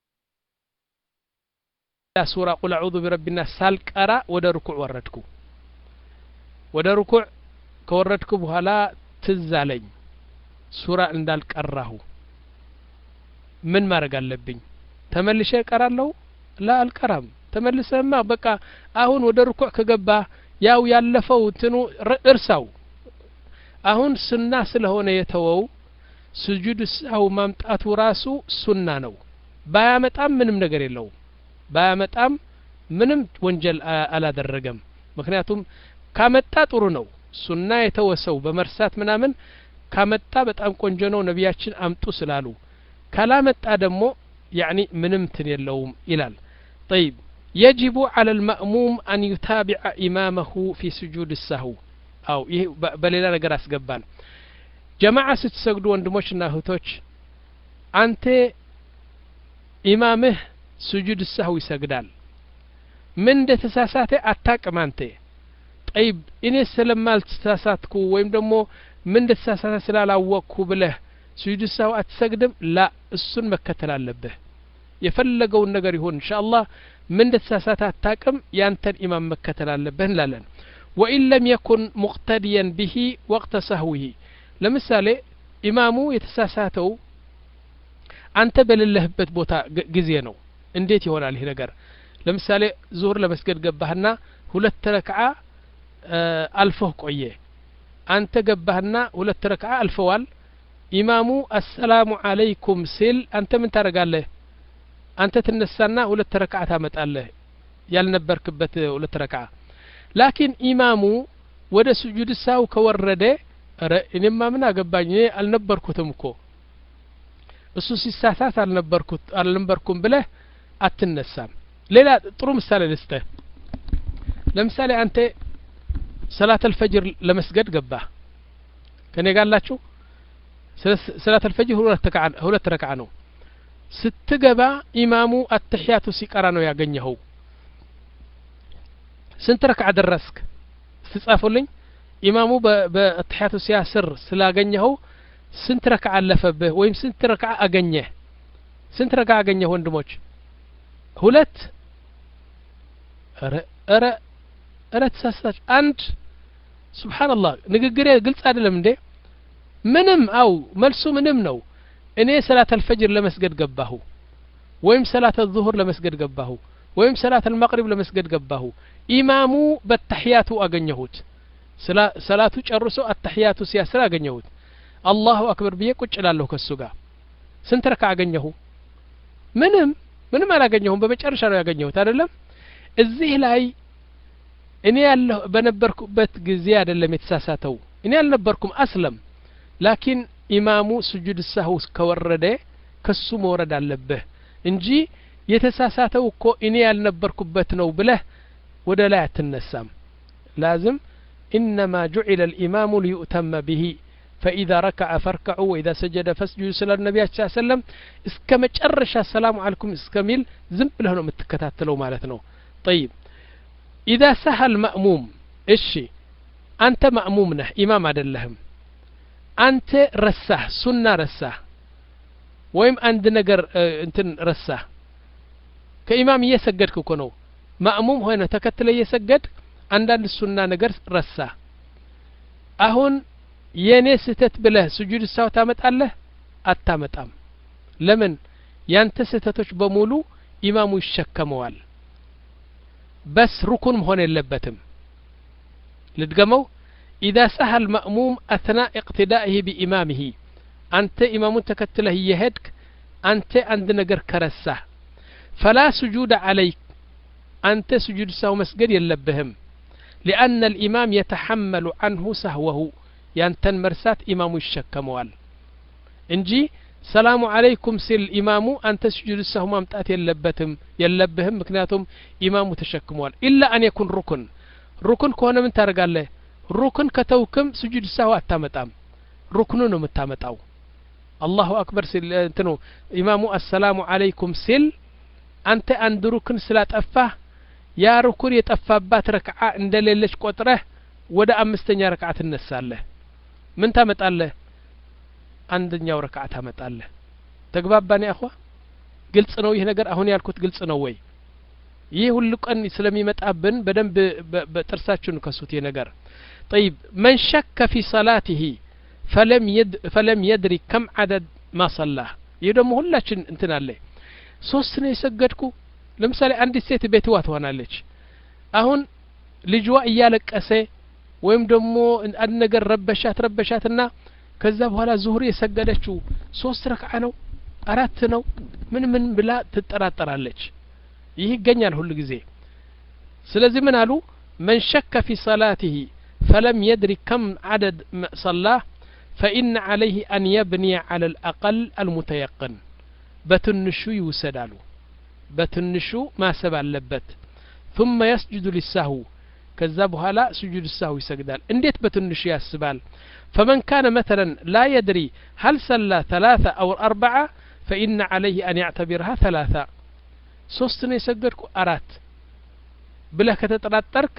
سورة قل أعوذ برب الناس سالقرا ودا ركوع وردكو ودا ركوع كوردكو بኋላ ትዝ አለኝ ሱራ እንዳልቀራሁ ምን ማድረግ አለብኝ ተመልሼ እቀራለሁ ላ አልቀራም ተመልሰማ በቃ አሁን ወደ ሩኩዕ ከገባ ያው ያለፈው እንትኑ እርሳው አሁን ሱና ስለሆነ የተወው ስጁድ ሰው ማምጣቱ ራሱ ሱና ነው ባያመጣም ምንም ነገር የለውም ባያመጣም ምንም ወንጀል አላደረገም ምክንያቱም ካመጣ ጥሩ ነው ሱና የተወሰው በመርሳት ምናምን ካመጣ በጣም ቆንጆ ነው ነብያችን አምጡ ስላሉ ካላመጣ ደግሞ يعني ምንም ትን የለውም ይላል طيب يجب على المأموم أن يتابع إمامه في سجود السهو أو በሌላ ነገር አስገባን ጀማዓ ስትሰግዱ ወንድሞችና እህቶች አንተ ኢማምህ سجود السهو يسجدال من እንደተሳሳተ አታቅም አንተ طيب እኔ ስለማል ተሳሳትኩ ወይም ደግሞ ምን እንደተሳሳተ ስላላወቅኩ ብለህ سجود السهو አትሰግድም لا እሱን መከተል አለብህ የፈለገውን ነገር ይሁን ኢንሻአላህ ምን እንደተሳሳተ አታቅም ያንተን ኢማም መከተል አለብህ እንላለን وإن لم يكن مقتديا به وقت سهوه ለምሳሌ ኢማሙ የተሳሳተው አንተ በሌለህበት ቦታ ጊዜ ነው እንዴት ይሆናል ይሄ ነገር ለምሳሌ ዙህር ለመስገድ ገባህና ሁለት ረክዓ አልፈህ ቆየ አንተ ገባህና ሁለት ረክዓ አልፈዋል ኢማሙ አሰላሙ አለይኩም ሲል አንተ ምን ታረጋለህ አንተ ትነሳና ሁለት ረክዓ ታመጣለህ ያልነበርክበት ሁለት ረክዓ ላኪን ኢማሙ ወደ ስጁድ ሳው ከወረደ አረ እኔማ ምን አገባኝ አልነበርኩትም እኮ እሱ ሲሳሳት አልነበርኩት አልነበርኩም ብለህ አትነሳም ሌላ ጥሩ ምሳሌ ልስጥህ ለምሳሌ አንተ ሰላት الفجر ለመስገድ ገባ ከኔ ጋላችሁ ሰላት الفجر ሁለት ረክዓ ነው ስትገባ ኢማሙ አተህያቱ ሲቀራ ነው ያገኘው ስንት ረክዓ ደረስክ ስትጻፉልኝ ኢማሙ በአተህያቱ ሲያስር ስላገኘው ስንት ረክዓ አለፈብህ ወይም ስንት ረክዓ አገኘህ ስንት ረክዓ አገኘህ ወንድሞች ሁለት አረ አረ አረ ተሳሳች አንድ ሱብሃንአላህ ንግግሬ ግልጽ አይደለም እንዴ ምንም አው መልሱ ምንም ነው እኔ ሰላት አልፈጅር ለመስገድ ገባሁ ወይም ሰላት الظهر ለመስገድ ገባሁ ወይም ሰላት المغرب ለመስገድ ገባሁ ኢማሙ በተህያቱ አገኘሁት ሰላቱ ጨርሶ አተህያቱ ሲያስር አገኘሁት አላሁ አክበር ብዬ ቁጭ እላለሁ ከሱ ጋር ስንት ረካ አገኘሁ ምንም ምንም አላገኘሁም በመጨረሻ ነው ያገኘሁት አይደለም እዚህ ላይ እኔ ያለሁ በነበርኩበት ጊዜ አይደለም የተሳሳተው እኔ አልነበርኩም አስለም ላኪን ኢማሙ ስጁድ ሰህው ከወረደ ከሱ መውረድ አለበት እንጂ የተሳሳተው እኮ እኔ ያልነበርኩበት ነው ብለህ ወደ ላይ አትነሳም لازم انما جعل الامام ليؤتم به فاذا ركع فاركعوا واذا سجد فاسجدوا سل النبي صلى الله عليه وسلم اسك مጨረሻ السلام عليكم اسكميل ዝም ብለህ ነው የምትከታተለው ማለት ነው طيب اذا سهى المأموم እሺ አንተ ማእሙም ነህ ኢማም አይደለህም አንተ ረሳህ ሱና ረሳህ ወይም አንድ ነገር እንትን ረሳህ ከኢማም እየሰገድክ እኮ ነው ማእሙም ሆነ ተከትለ እየሰገድ አንዳንድ ሱና ነገር ረሳህ አሁን የኔ ስህተት ብለህ ስጁድ ሰው ታመጣለህ አታመጣም ለምን ያንተ ስህተቶች በሙሉ ኢማሙ ይሸከመዋል በስ ሩኩን መሆን የለበትም ልድገመው إذا سهى المأموم أثناء اقتدائه بإمامه أنت إمام تكتله يهدك أنت عند نجر كرسه فلا سجود عليك أنت سجود سهو مسجد يلبهم لأن الإمام يتحمل عنه سهوه ينتن مرسات إمام الشكموال إنجي سلام عليكم سل إمام أنت سجود سهو ممتات يلبتهم يلبهم مكناتهم إمام تشكموال إلا أن يكون ركن ركن كونه من ترقال له ركن كتوكم سجود سهو أتامتام ركنون متامتاو الله أكبر سل انتنو إمام السلام عليكم سل أنت عند ركن سلات أفاه يا ركن يتأفابات ركعة عند ليلش قطره ودا أمستنيا ركعة النسالة من تامتالله عندنا ركعة تامتالله تقباباني أخوة قلت سنوي هنا قر أهوني الكوت قلت سنوي ይህ ሁሉ ቀን ስለሚመጣብን በደንብ በጥርሳችን ከሱት የነገር طيب من شك في صلاته فلم يد فلم يدري كم عدد ما صلى يدم ሁላችን እንትን አለ ሶስት ነው የሰገድኩ ለምሳሌ አንድ ሴት ቤትዋ ትሆናለች አሁን ልጅዋ እያለቀሰ ወይም ደግሞ አንድ ነገር ረበሻት ረበሻትና ከዛ በኋላ ዙህር የሰገደችው ሶስት ረክዓ ነው አራት ነው ምን ምን ብላ ትጠራጠራለች ይህ ይገኛል ሁሉ ጊዜ ስለዚህ ምን አሉ من شك في صلاته فلم يدري كم عدد صلاه فإن عليه أن يبني على الأقل المتيقن بتنشو يوسدالو بتنشو ما سبع اللبت ثم يسجد للسهو كذبها لا سجود السهو يسجدال انديت بتنشو يسبال فمن كان مثلا لا يدري هل صلى ثلاثة أو أربعة فإن عليه أن يعتبرها ثلاثة ሶስት ነው የሰገድኩ አራት ብለህ ከተጠራጠርክ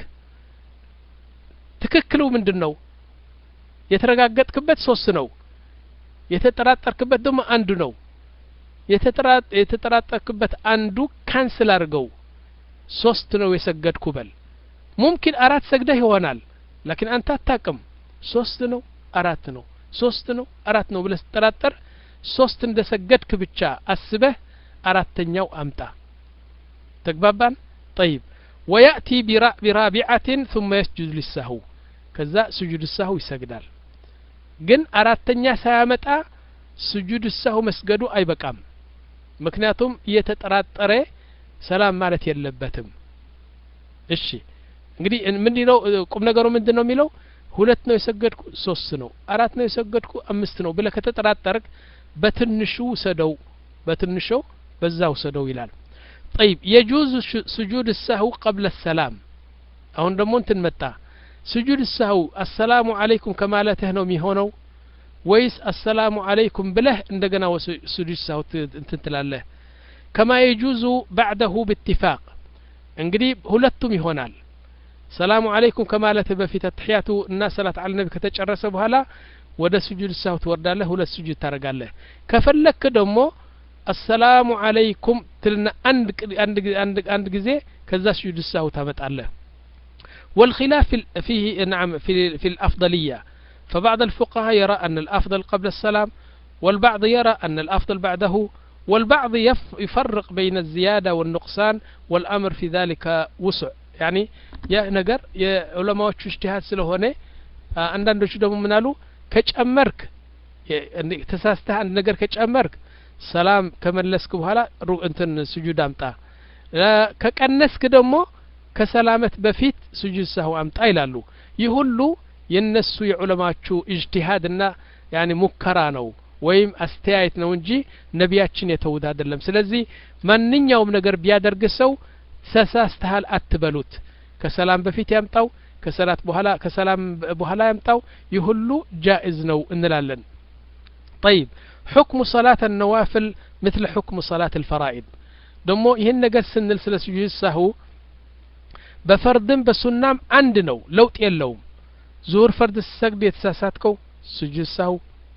ትክክሉ ምንድነው የተረጋገጥክበት ሶስት ነው የተጠራጠርክበት ደግሞ አንዱ ነው የተጠራጥ የተጠራጠርክበት አንዱ ካንስል አድርገው ሶስት ነው የሰገድኩ በል ممكن አራት ሰግደህ ይሆናል لكن አንተ አታውቅም ሶስት ነው አራት ነው ሶስት ነው አራት ነው ብለህ ተጠራጠር ሶስት እንደሰገድክ ብቻ አስበህ አራተኛው አምጣ تقبابان طيب ويأتي برابعة ثم يسجد للسهو كذا سجود السهو يسجدال جن أراتنيا سامتا سجود السهو مسجدو أي بكام مكناتهم يتطرطره سلام ማለት የለበትም እሺ እንግዲህ ምንድነው ቁም ነገሩ ምንድነው የሚለው ሁለት ነው የሰገድኩ ሶስት ነው አራት ነው የሰገድኩ አምስት ነው ብለህ ከተጠራጠርክ በትንሹ ሰደው በትንሹ በዛው ሰደው ይላል طيب يجوز سجود السهو قبل السلام አሁን ደግሞ እንትን መጣ سجود السهو السلام عليكم كمالته ነው የሚሆነው ወይስ السلام عليكم ብለህ እንደገና سجود السهو እንትን ትላለህ كما يجوز بعده باتفاق እንግዲህ ሁለቱም ይሆናል ሰላሙ አለይኩም ከማለተ በፊት ተህያቱ እና ሰላት አለ ነብይ ከተጨረሰ በኋላ ወደ سجود السهو ትወርዳለህ ሁለት سجود ታረጋለህ ከፈለክ ደግሞ السلام عليكم تلنا عند عند عند عند جزء كذا سجود السهو تمتعله والخلاف فيه نعم في في الأفضلية فبعض الفقهاء يرى أن الأفضل قبل السلام والبعض يرى أن الأفضل بعده والبعض يفرق بين الزيادة والنقصان والأمر في ذلك وسع يعني يا نجر يا علماء اجتهاد سلهونه አንዳንዶቹ ደግሞ ምን አሉ ከጨመርክ ተሳስተህ አንድ ነገር ከጨመርክ ሰላም ከመለስክ በኋላ እንትን ስጁድ አምጣ ከቀነስክ ደግሞ ከሰላመት በፊት ስጁድ ሰው አምጣ ይላሉ ይህ ሁሉ የነሱ የዑለማቹ ኢጅቲሃድና ያኒ ሙከራ ነው ወይም አስተያየት ነው እንጂ ነቢያችን የተውት አይደለም ስለዚህ ማንኛውም ነገር ቢያደርግ ሰው ተሳስተሃል አትበሉት ከሰላም በፊት ያምጣው ከሰላት በኋላ ከሰላም በኋላ ያምጣው ይህ ሁሉ ጃኢዝ ነው እንላለን طيب حكم صلاة النوافل مثل حكم صلاة الفرائض ደሞ ይሄን ነገር ስንል ስለ ስጁድ ሰሁ በፈርድም በሱናም አንድ ነው ለውጥ የለውም ዙር ፈርድ ስትሰግድ የተሳሳትከው ስጁድ ሰሁ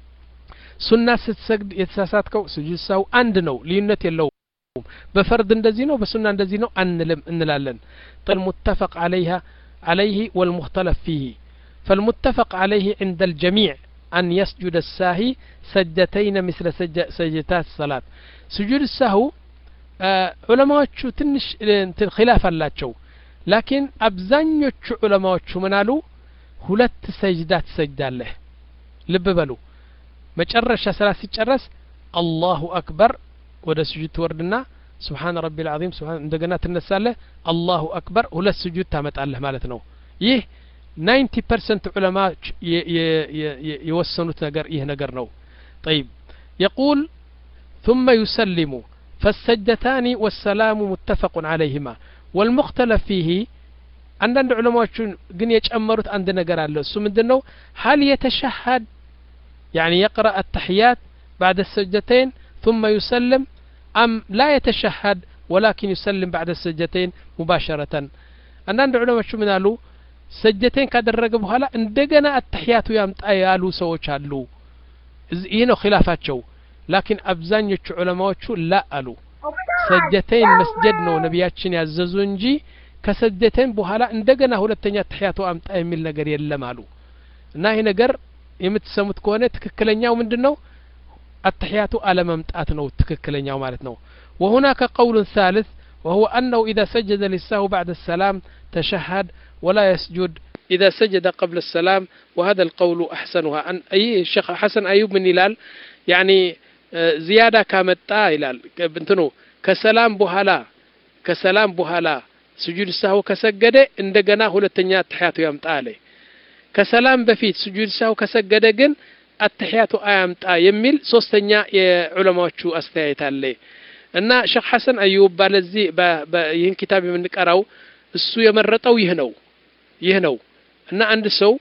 ሱና ስትሰግድ የተሳሳትከው ስጁድ ሰሁ አንድ ነው ልዩነት የለውም በፈርድ እንደዚህ ነው በሱና እንደዚህ ነው አንልም እንላለን المتفق عليها عليه والمختلف فيه فالمتفق عليه عند الجميع أن يسجد الساهي سجدتين مثل سجدات الصلاة سجود السهو آه علماء تنش خلاف اللاتشو لكن أبزانيوش علماء منالو ሁለት ሰጅዳት ሰጅዳለህ ልብ በሉ መጨረሻ ሰላት ሲጨረስ አላሁ አክበር ወደ ስጁድ ትወርድና ሱብሃን ረቢል አዚም ሱብሃን እንደገና ትነሳለህ አላሁ አክበር ሁለት ስጁድ ታመጣለህ ማለት ነው ይህ ninety percent ዑለማዎች የወሰኑት ነገር ይህ ነገር ነው طيب يقول ثم يسلم فالسجدتان والسلام متفق عليهما والمختلف فيه አንዳንድ ዑለማዎች ግን የጨመሩት አንድ ነገር አለ እሱ ምንድነው هل يتشهد يعني يقرأ التحيات بعد السجدتين ثم يسلم أم لا يتشهد ولكن يسلم بعد السجدتين مباشرة አንዳንድ ዑለማዎች ምን አሉ سجدتين ካደረገ በኋላ እንደገና التحيات ያምጣ ያሉ ሰዎች አሉ ይሄ ነው ኺላፋቸው لكن አብዛኞቹ ዑለማዎቹ لا አሉ سجدتين መስجد ነው ነብያችን ያዘዙ እንጂ ከሰጀተን በኋላ እንደገና ሁለተኛ ተህያቱ አምጣ የሚል ነገር የለም አሉ እና ይሄ ነገር የምትሰሙት ከሆነ ትክክለኛው ምንድነው التحيات على ممጣት ነው ትክክለኛው ማለት ነው وهناك قول ثالث وهو أنه إذا سجد للسهو بعد السلام تشهد ولا يسجد إذا سجد قبل السلام وهذا القول أحسنها أن أي الشيخ حسن أيوب من هلال يعني زيادة كامتا هلال بنتنو كسلام بوهلا كسلام بوهلا سجود السهو كسجد እንደገና ሁለተኛ ተህያቱ ያምጣ አለ ከሰላም በፊት ስጁድ ሰው ከሰገደ ግን አተህያቱ አያምጣ የሚል ሶስተኛ የዑለማዎቹ አስተያየት አለ እና ሼክ ሐሰን አዩብ ባለዚህ ይህን ኪታብ የምንቀራው እሱ የመረጠው ይህ ነው ይህ ነው እና አንድ ሰው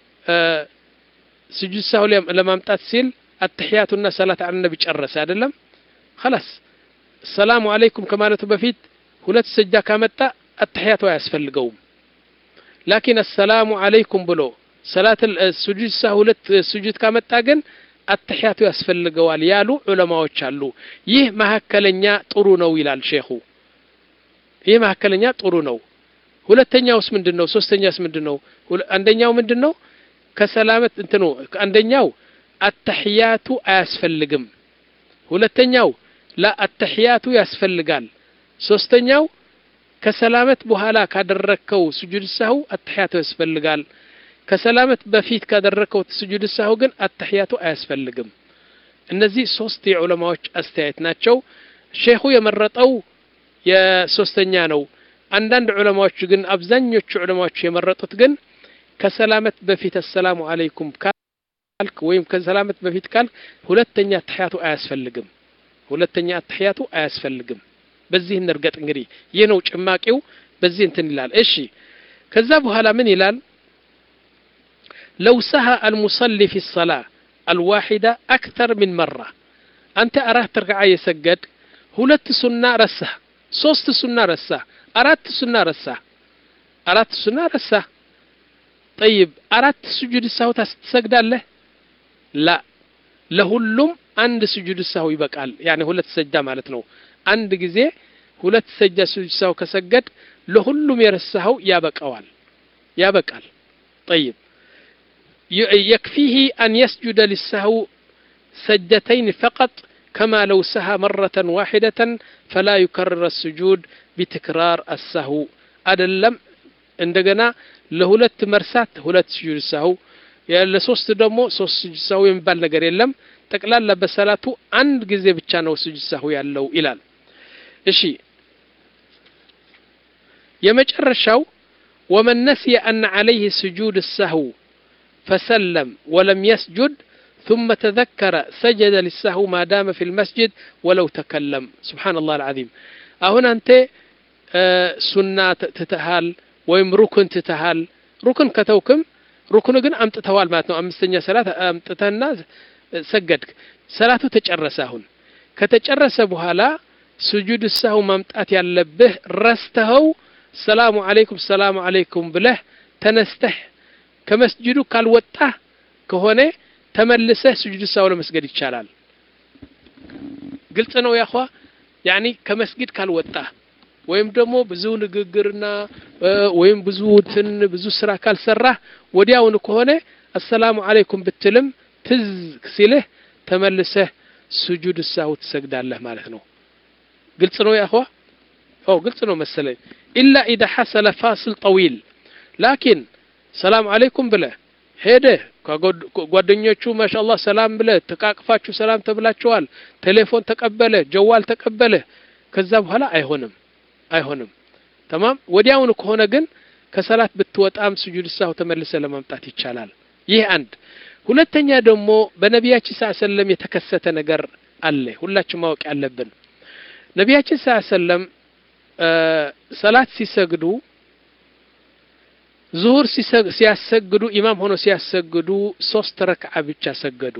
ስጁድ ሰው ለማምጣት ሲል አተህያቱና ሰላት አለ ነብይ ጨረሰ አይደለም خلاص السلام عليكم ከማለቱ በፊት ሁለት ሰጃ ካመጣ التحيات ያስፈልገውም لكن السلام عليكم ብሎ صلاه السجود سهولت سجود ካመጣ ግን التحيات ያስፈልገዋል ያሉ ዑለማዎች አሉ ይህ መሐከለኛ ጥሩ ነው ይላል ሼኹ ይህ መሐከለኛ ጥሩ ነው ሁለተኛውስ ምንድነው ሶስተኛውስ ምንድነው አንደኛው ምንድነው ከሰላመት እንትኑ አንደኛው التحيات አያስፈልግም ሁለተኛው لا التحيات ያስፈልጋል ሶስተኛው ከሰላመት በኋላ ካደረከው ስጁድ ሰው አተህያቱ ያስፈልጋል ከሰላመት በፊት ካደረከው ስጁድ ሰው ግን አተህያቱ አያስፈልግም እነዚህ ሶስት የዑለማዎች አስተያየት ናቸው ሼኹ የመረጠው የሶስተኛ ነው አንዳንድ ዑለማዎች ግን አብዛኞቹ ዑለማዎች የመረጡት ግን ከሰላመት በፊት السلام عليكم ካልክ ወይም ከሰላመት በፊት ካልክ ሁለተኛ አተህያቱ አያስፈልግም ሁለተኛ አተህያቱ አያስፈልግም በዚህ እንርገጥ እንግዲህ ይሄ ነው ጭማቂው በዚህ እንትን ይላል እሺ ከዛ በኋላ ምን ይላል لو سهى المصلي في الصلاه الواحده اكثر من مره انت اراه تركع يسجد ሁለት ሱና ረሳ ሶስት ሱና ረሳ አራት ሱና ረሳ አራት ሱና ረሳ طيب አራት ስጁድ ሰው ታስሰግዳለህ لا ለሁሉም አንድ ስጁድ ሰው ይበቃል يعني ሁለት ሰጅዳ ማለት ነው አንድ ጊዜ ሁለት ሰጅዳ ስጁድ ሰው ከሰገድ ለሁሉም የረሳው ያበቃዋል ያበቃል طيب يكفيه أن يسجد للسهو سجدتين فقط كما لو سهى مرة واحدة فلا يكرر السجود بتكرار السهو أدلم عندنا لهولت مرسات هولت سجود السهو يا لسوست دمو سوست سجود السهو ينبال نجار يلم تقلال بسلاتو عند جزء بتشانو سجود السهو يالله إلال إشي يمجرشوا ومن نسي أن عليه سجود السهو فسلم ولم يسجد ثم تذكر سجد للسهو ما دام في المسجد ولو تكلم سبحان الله العظيم أهنا أنت آه سنة تتهال ويم ركن تتهال ركن كتوكم ركن جن أم تتوال ماتنو أم استنيا صلاة أم تتهناز سجدك صلاة تجرسهن كتجرس بهلا سجود السهو ممتأت يلبه رستهو السلام عليكم السلام عليكم بله تنستح كمسجدو كالوطه كهونه تملسه سجود السهو لمسجد يشالال قلت ነው ያخوا يعني كمسجد ካልወጣህ ወይም ደግሞ ብዙ ንግግርና ወይም ብዙ ትን ብዙ ስራ ካልሰራህ ወዲያውኑ ከሆነ السلام عليكم ብትልም ትዝ ሲልህ ተመልሰህ سجود السهو ትሰግዳለህ ማለት ነው قلت ነው ያخوا أو قلت له مثلا إلا إذا حصل فاصل طويل لكن سلام عليكم بله هيده ጓደኞቹ ما شاء الله سلام بله ተቃቅፋችሁ ሰላም ተብላችኋል ቴሌፎን ተቀበለ ጀዋል ተቀበለ ከዛ በኋላ አይሆንም አይሆንም تمام ወዲያውኑ ከሆነ ግን ከሰላት ብትወጣም سجود السهو ተመልሰ ለማምጣት ይቻላል ይህ አንድ ሁለተኛ ደግሞ በነቢያችን ሰለላሁ ዐለይሂ ወሰለም የተከሰተ ነገር አለ ሁላችን ማወቅ ያለብን ነቢያችን ሰለላሁ ዐለይሂ ወሰለም ሰላት ሲሰግዱ ዙሁር ሲያሰግዱ ኢማም ሆኖ ሲያሰግዱ ሶስት ረክዓ ብቻ ሰገዱ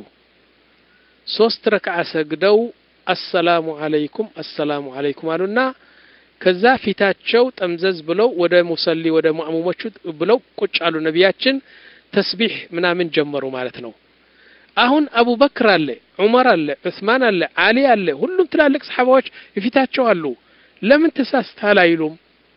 ሶስት ረክዓ ሰግደው السلام عليكم السلام عليكم አሉና ከዛ ፊታቸው ጠምዘዝ ብለው ወደ ሙሰሊ ወደ ሙአሙሞቹ ብለው ቁጭ አሉ ነቢያችን ተስቢህ ምናምን ጀመሩ ማለት ነው አሁን አቡበክር አለ ዑመር አለ ዑስማን አለ አሊ አለ ሁሉም ትላልቅ ሰሃባዎች ፊታቸው አሉ ለምን ተሳስተሃል አይሉም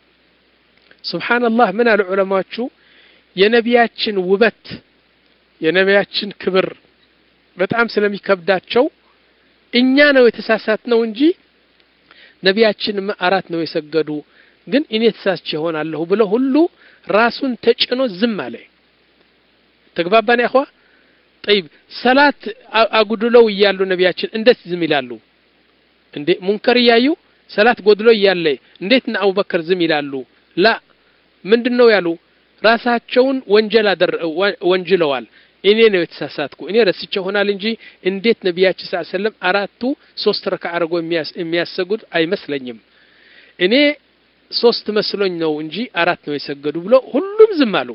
ሱብሃንአላህ ምን አሉ ዑለማዎቹ የነቢያችን ውበት የነቢያችን ክብር በጣም ስለሚከብዳቸው እኛ ነው የተሳሳትነው እንጂ ነቢያችን አራት ነው የሰገዱ ግን እኔ ተሳስቼ ሆናለሁ ብሎ ሁሉ ራሱን ተጭኖ ዝም አለ ተግባባን ያخوا طيب ሰላት አጉድለው ይያሉ ነቢያችን እንዴት ዝም ይላሉ እንዴ ሙንከር ያዩ ሰላት ጎድሎ ይያለ እንዴት ነው አቡበከር ዝም ይላሉ ላ ምንድነው ያሉ ራሳቸውን ወንጀል አደር ወንጅለዋል እኔ ነው የተሳሳትኩ እኔ ረስቼ ሆናል እንጂ እንዴት ነቢያችን ሰለላሁ ዐለይሂ ወሰለም አራቱ ሶስት ረክዓ አርጎ የሚያሰግዱ አይመስለኝም እኔ ሶስት መስሎኝ ነው እንጂ አራት ነው የሰገዱ ብሎ ሁሉም ዝም አሉ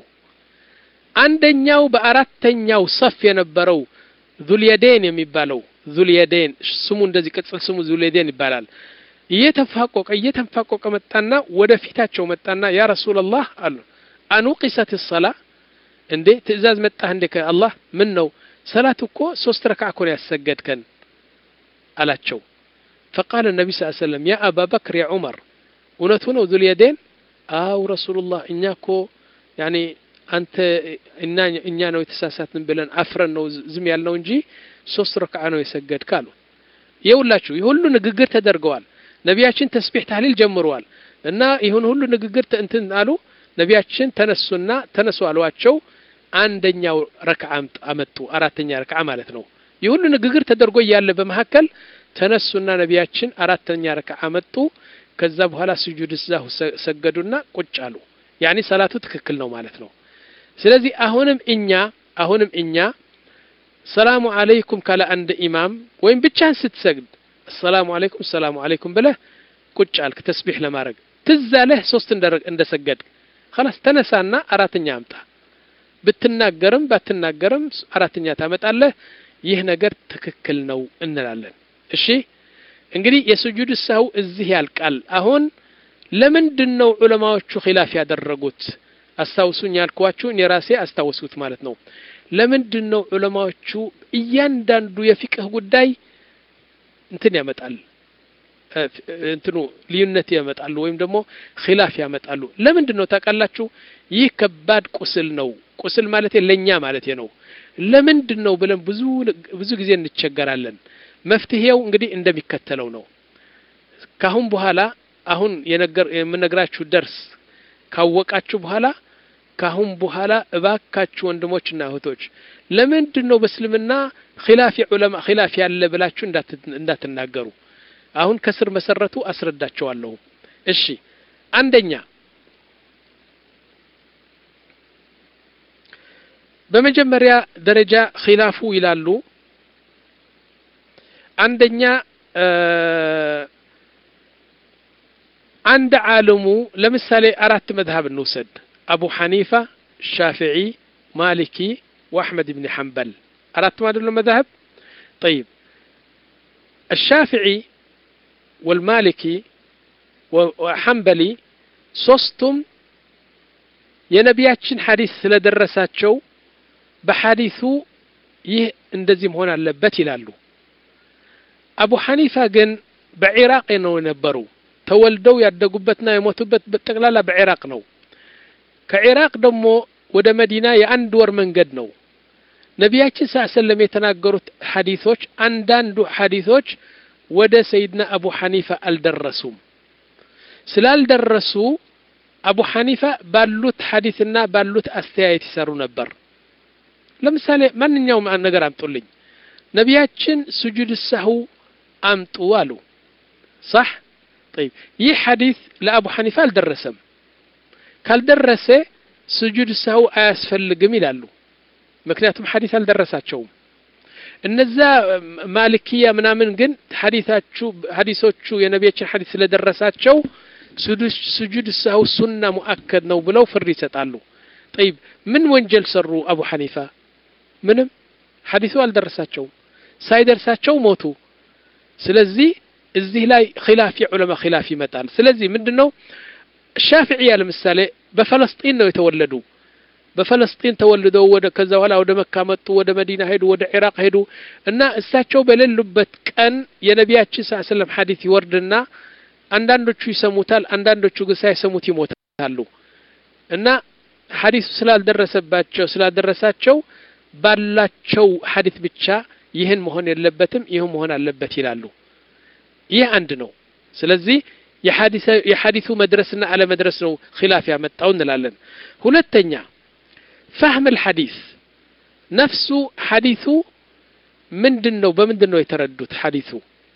አንደኛው በአራተኛው ሰፍ የነበረው ዙልየዴን የሚባለው ዙልየዴን ስሙ እንደዚህ ቅጽል ስሙ ዙልየዴን ይባላል እየተፋቆቀ እየተፋቆቀ መጣና ወደ ፊታቸው መጣና ያ ረሱላህ አሉ አንቂሰት الصلاه እንዴ ትእዛዝ መጣህ እንደ ከአላህ ምን ነው ሰላት እኮ ሶስት ረክዓ እኮ ያሰገድከን አላቸው فقال النبي صلى الله عليه وسلم يا ابا بكر يا عمر እውነቱ ነው ዙልየዴን አው ረሱላህ እኛኮ يعني አንተ እና እኛ ነው የተሳሳትን ብለን አፍረን ነው ዝም ያልነው እንጂ ሶስት ረክዓ ነው የሰገድካሉ ይውላችሁ ይሁሉ ንግግር ተደርገዋል ነቢያችን ተስቢህ ተህሊል ጀምረዋል እና ይሁን ሁሉ ንግግር እንትን አሉ ነቢያችን ተነሱና ተነሱ አሏቸው አንደኛው ረክዓ አመጡ አራተኛ ረክዓ ማለት ነው ይሁሉ ንግግር ተደርጎ ያለ በመሐከል ተነሱና ነቢያችን አራተኛ ረክዓ አመጡ ከዛ በኋላ ስጁድ እዛው ሰገዱና ቁጭ አሉ ያኒ ሰላቱ ትክክል ነው ማለት ነው ስለዚህ አሁንም እኛ አሁንም እኛ ሰላሙ አለይኩም ካለ አንድ ኢማም ወይም ብቻን ስትሰግድ السلام عليكم السلام عليكم بله ቁጭ አልክ ተስቢህ ለማድረግ ትዛለህ ሶስት እንደረግ እንደሰገድክ خلاص ተነሳና አራተኛ አምጣ ብትናገርም ባትናገርም አራተኛ ታመጣለህ ይህ ነገር ትክክል ነው እንላለን እሺ እንግዲህ የሱጁድ ሰው እዚህ ያልቃል አሁን ለምንድነው ዑለማዎቹ ኺላፍ ያደረጉት አስተውሱኝ ያልኳችሁ እኔ ራሴ አስተውሱት ማለት ነው ለምንድነው ዑለማዎቹ እያንዳንዱ የፍቅህ ጉዳይ እንትን ያመጣል እንትኑ ልዩነት ያመጣሉ ወይም ደግሞ ኺላፍ ያመጣሉ ለምንድነው ታቃላችሁ ይህ ከባድ ቁስል ነው ቁስል ማለት ለኛ ማለት ነው ለምንድነው ብለን ብዙ ብዙ ጊዜ እንቸገራለን መፍትሄው እንግዲህ እንደሚከተለው ነው ካሁን በኋላ አሁን የነገር የምነግራችሁ ደርስ ካወቃችሁ በኋላ ካሁን በኋላ እባካችሁ ወንድሞችና እህቶች ለምንድነው በእስልምና ኺላፍ ዑለማ ኺላፍ ያለ ብላችሁ እንዳትናገሩ አሁን ከስር መሰረቱ አስረዳቸዋለሁ እሺ አንደኛ በመጀመሪያ ደረጃ ኺላፉ ይላሉ አንደኛ عند عالمو لمثالي أرات مذهب النوسد أبو حنيفة الشافعي مالكي وأحمد بن حنبل أرات ما دلو مذهب طيب الشافعي والمالكي وحنبلي صوستم ينبياتشن حديث لدرساتشو بحديثو يه اندزم هنا اللبتي لالو أبو حنيفة جن بعراق نو ينبرو ተወልደው ያደጉበትና የሞቱበት በጠቅላላ በኢራቅ ነው ከኢራቅ ደግሞ ወደ መዲና የአንድ ወር መንገድ ነው ነብያችን ሰለላሁ የተናገሩት ሐዲሶች አንዳንዱ ሐዲሶች ወደ ሰይድና አቡ ሐኒፋ አልደረሱም ስላልደረሱ አቡ ሐኒፋ ባሉት ሐዲስና ባሉት አስተያየት ይሰሩ ነበር ለምሳሌ ማንኛውም ነገር አምጡልኝ ነብያችን ስጁድ ሰሁ አምጡ አሉ صح طيب ይህ ሐዲስ ለአቡ ሐኒፋ አልደረሰም ካልደረሰ ስጁድ ሰው አያስፈልግም ይላሉ ምክንያቱም ሐዲስ አልደረሳቸውም እነዛ ማሊኪያ ምናምን ግን ሐዲሳቹ ሐዲሶቹ የነብያችን ሐዲስ ስለደረሳቸው ስጁድ ሰው ሱና ሙአከድ ነው ብለው ፍርድ ይሰጣሉ طيب ምን ወንጀል ሰሩ አቡ ሐኒፋ ምንም ሐዲሱ አልደረሳቸው ሳይደርሳቸው ሞቱ ስለዚህ እዚህ ላይ ኺላፍ የዑለማ ኺላፍ ይመጣል ስለዚህ ምንድነው ሻፊዒያ ለምሳሌ በፍልስጤም ነው የተወለዱ በፍልስጤም ተወልደው ወደ ከዛ በኋላ ወደ መካ መጡ ወደ መዲና ሄዱ ወደ ኢራቅ ሄዱ እና እሳቸው በሌሉበት ቀን የነብያችን ሰለላሁ ሐዲስ ይወርድና አንዳንዶቹ ይሰሙታል አንዳንዶቹ ግን ሳይሰሙት ይሞታሉ እና ሐዲስ ስላልደረሰባቸው ስላልደረሳቸው ባላቸው ሐዲስ ብቻ ይህን መሆን የለበትም ይሄን መሆን አለበት ይላሉ ይህ አንድ ነው ስለዚህ የሐዲስ የሐዲሱ መድረስና አለ መድረስ ነው ኺላፍ ያመጣው እንላለን ሁለተኛ فهم الحديث نفسه حديثه ምንድነው በምንድነው የተረዱት ሐዲሱ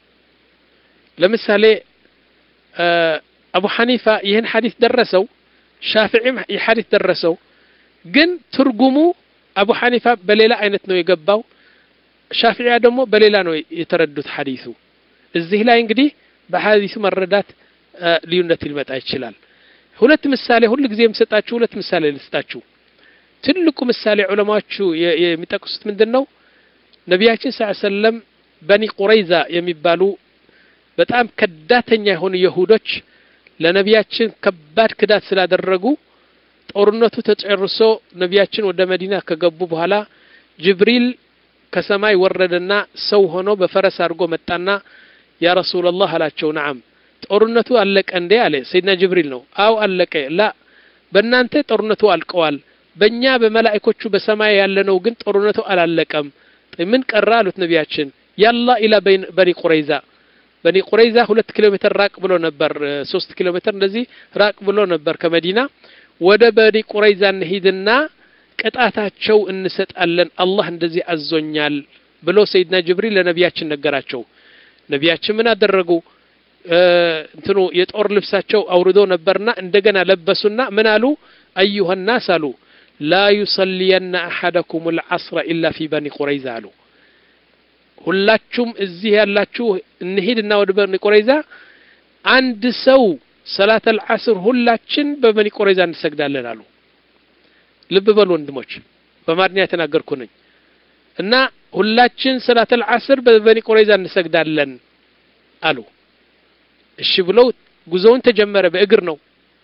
ለምሳሌ አቡ ሐኒፋ ይህን ሐዲስ ደረሰው ሻፊዒም ይህ ሐዲስ ደረሰው ግን ትርጉሙ አቡ ሐኒፋ በሌላ አይነት ነው የገባው ሻፊዒያ ደግሞ በሌላ ነው የተረዱት ሐዲሱ እዚህ ላይ እንግዲህ በሐዲሱ መረዳት ልዩነት ሊመጣ ይችላል ሁለት ምሳሌ ሁሉ ጊዜ የምሰጣችሁ ሁለት ምሳሌ ልስጣችሁ ትልቁ ምሳሌ ዑለማዎቹ የሚጠቅሱት ምንድነው ነብያችን ሰለላሁ ዐለይሂ ወሰለም በኒ ቁረይዛ የሚባሉ በጣም ከዳተኛ የሆኑ ይሁዶች ለነብያችን ከባድ ክዳት ስላደረጉ ጦርነቱ ተጨርሶ ነብያችን ወደ መዲና ከገቡ በኋላ ጅብሪል ከሰማይ ወረደና ሰው ሆኖ በፈረስ አድርጎ መጣና ያ ረሱላህ አላቸው ነዓም ጦርነቱ አለቀ እንዴ አለ ሰይድና ጅብሪል ነው አው አለቀ ላ በእናንተ ጦርነቱ አልቀዋል በእኛ በመላእክቶቹ በሰማይ ያለነው ግን ጦርነቱ አላለቀም ምን ቀራሉት ነብያችን ያላ ኢላ በኒ ቁረይዛ በኒ ቁረይዛ ሁለት ኪሎ ሜትር ራቅ ብሎ ነበር ሶስት ኪሎ ሜትር እንደዚህ ራቅ ብሎ ነበር ከመዲና ወደ በኒ ቁረይዛ እንሂድና ቅጣታቸው እንሰጣለን አላህ እንደዚህ አዞኛል ብሎ ሰይድና ጅብሪል ለነብያችን ነገራቸው ነብያችን ምን አደረጉ እንትኑ የጦር ልብሳቸው አውርዶ ነበርና እንደገና ለበሱና ምን አሉ ايها الناس አሉ لا يصلين احدكم العصر الا في بني قريظه አሉ ሁላችሁም እዚህ ያላችሁ እንሂድና ወደ በኒ ቁረይዛ አንድ ሰው ሰላት العصر ሁላችን በበኒ ቁረይዛ እንሰግዳለን አሉ ልብ በሉ ወንድሞች በማድኛ ተናገርኩ ነኝ እና ሁላችን ሰላት العصر በበኒ ቁረይዛ እንሰግዳለን አሉ እሺ ብለው ጉዞውን ተጀመረ በእግር ነው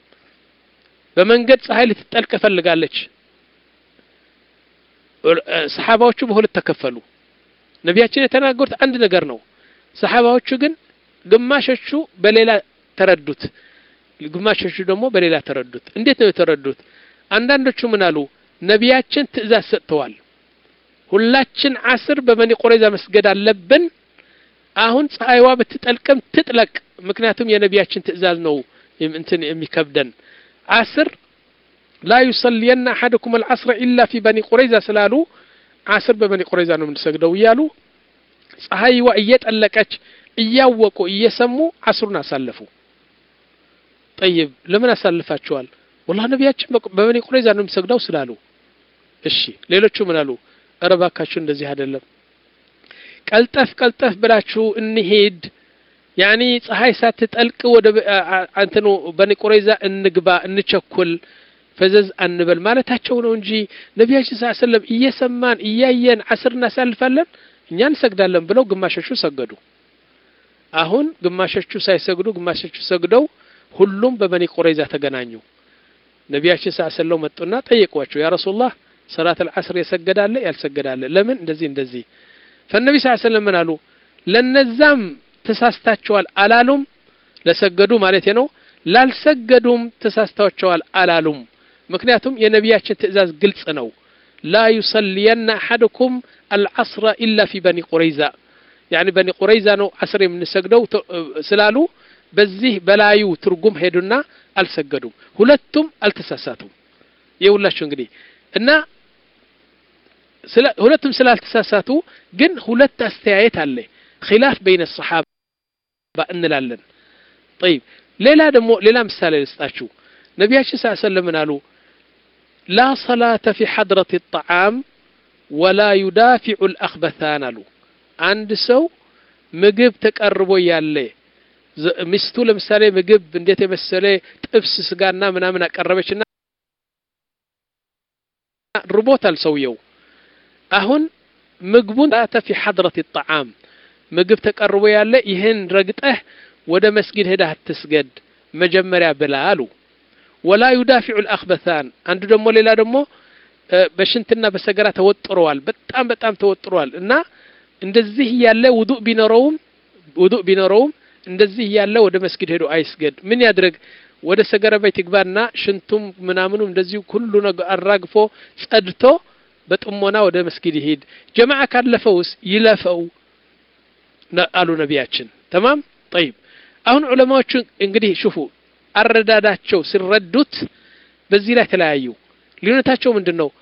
በመንገድ ፀሐይ ልትጠልቅ ፈልጋለች ሰሃባዎቹ በሁለት ተከፈሉ ነብያችን የተናገሩት አንድ ነገር ነው ሰሃባዎቹ ግን ግማሾቹ በሌላ ተረዱት ግማሾቹ ደግሞ በሌላ ተረዱት እንዴት ነው የተረዱት አንዳንዶቹ ምን አሉ ነብያችን ትእዛዝ ሰጥተዋል ሁላችን ዓስር በበኒ ቁረይዛ መስገድ አለብን አሁን ፀሐይዋ በትጠልቅም ትጥለቅ ምክንያቱም የነቢያችን ትእዛዝ ነው እንትን የሚከብደን ዓስር لا يصلين احدكم العصر الا في بني قريظه ስላሉ ዓስር በበኒ ቁረይዛ ነው የምንሰግደው ይያሉ ፀሐይዋ እየጠለቀች እያወቁ እየሰሙ ዓስሩን አሳለፉ طيب ለምን አሳልፋቸዋል والله ነቢያችን በበኒ ቁረይዛ ነው የሚሰግደው ስላሉ እሺ ሌሎቹ ምን አሉ አረባካችሁ እንደዚህ አይደለም ቀልጠፍ ቀልጠፍ ብላችሁ እንሄድ ያኒ ፀሐይ ሳትጠልቅ ወደ አንተኑ በኒ ቁረይዛ እንግባ እንቸኩል ፈዘዝ አንበል ማለታቸው ነው እንጂ ነቢያችን ሰለላሁ ዐለይሂ ወሰለም እየሰማን እያየን ዓስር እናሳልፋለን እኛ እንሰግዳለን ብለው ግማሾቹ ሰገዱ አሁን ግማሾቹ ሳይሰግዱ ግማሾቹ ሰግደው ሁሉም በበኒ ቁረይዛ ተገናኙ ነቢያችን ሰለላሁ ዐለይሂ ወሰለም መጡና ጠየቋቸው ያ ረሱላህ ሰላት العصر يسجداله ያልሰገዳለ ለምን እንደዚህ እንደዚህ فالنبي صلى الله عليه وسلم قالوا ለነዛም ተሳስታቸዋል አላሉም ለሰገዱ ማለት ነው ላልሰገዱም ተሳስታቸዋል አላሉም ምክንያቱም የነቢያችን ትእዛዝ ግልጽ ነው لا يصلين احدكم العصر الا في بني قريظه يعني بني قريظه ነው ዓስር የምንሰግደው ስላሉ በዚህ በላዩ ትርጉም ሄዱና አልሰገዱም ሁለቱም አልተሳሳቱም ይውላችሁ እንግዲህ እና ሁለቱም ስላልተሳሳቱ ግን ሁለት አስተያየት አለ خلاف بين الصحابه እንላለን طيب ሌላ ደግሞ ሌላ ምሳሌ ልስጣችሁ ነቢያችን ሰለላሁ ዐለይሂ ወሰለም አሉ لا صلاة في حضرة الطعام ولا يدافع الأخبثان አሉ አንድ ሰው ምግብ ተቀርቦ ያለ ሚስቱ ለምሳሌ ምግብ እንዴት የመሰለ ጥብስ ስጋና ምናምን አቀረበችና ርቦታል ሰውየው አሁን ምግቡን አተ في حضرة الطعام ምግብ ተቀርቦ ያለ ይሄን ረግጠህ ወደ መስጊድ ሄደህ አትስገድ መጀመሪያ ብላ አሉ ولا يدافع الأخبثان አንዱ ደግሞ ሌላ ደግሞ በሽንትና በሰገራ ተወጥሯል በጣም በጣም ተወጥሯል እና እንደዚህ ያለ ውዱእ ቢኖረውም ውዱእ ቢኖረውም እንደዚህ ያለ ወደ መስጊድ ሄዶ አይስገድ ምን ያድርግ ወደ ሰገራ ቤት ይግባና ሽንቱም ምናምኑ እንደዚህ ሁሉ ነገር አራግፎ ጸድቶ በጥሞና ወደ መስጊድ ይሄድ ጀማዓ ካለፈውስ ይለፈው አሉ ነቢያችን تمام طيب አሁን ዑለማዎቹ እንግዲህ شوفوا አረዳዳቸው ሲረዱት በዚህ ላይ ተለያዩ ልዩነታቸው ምንድነው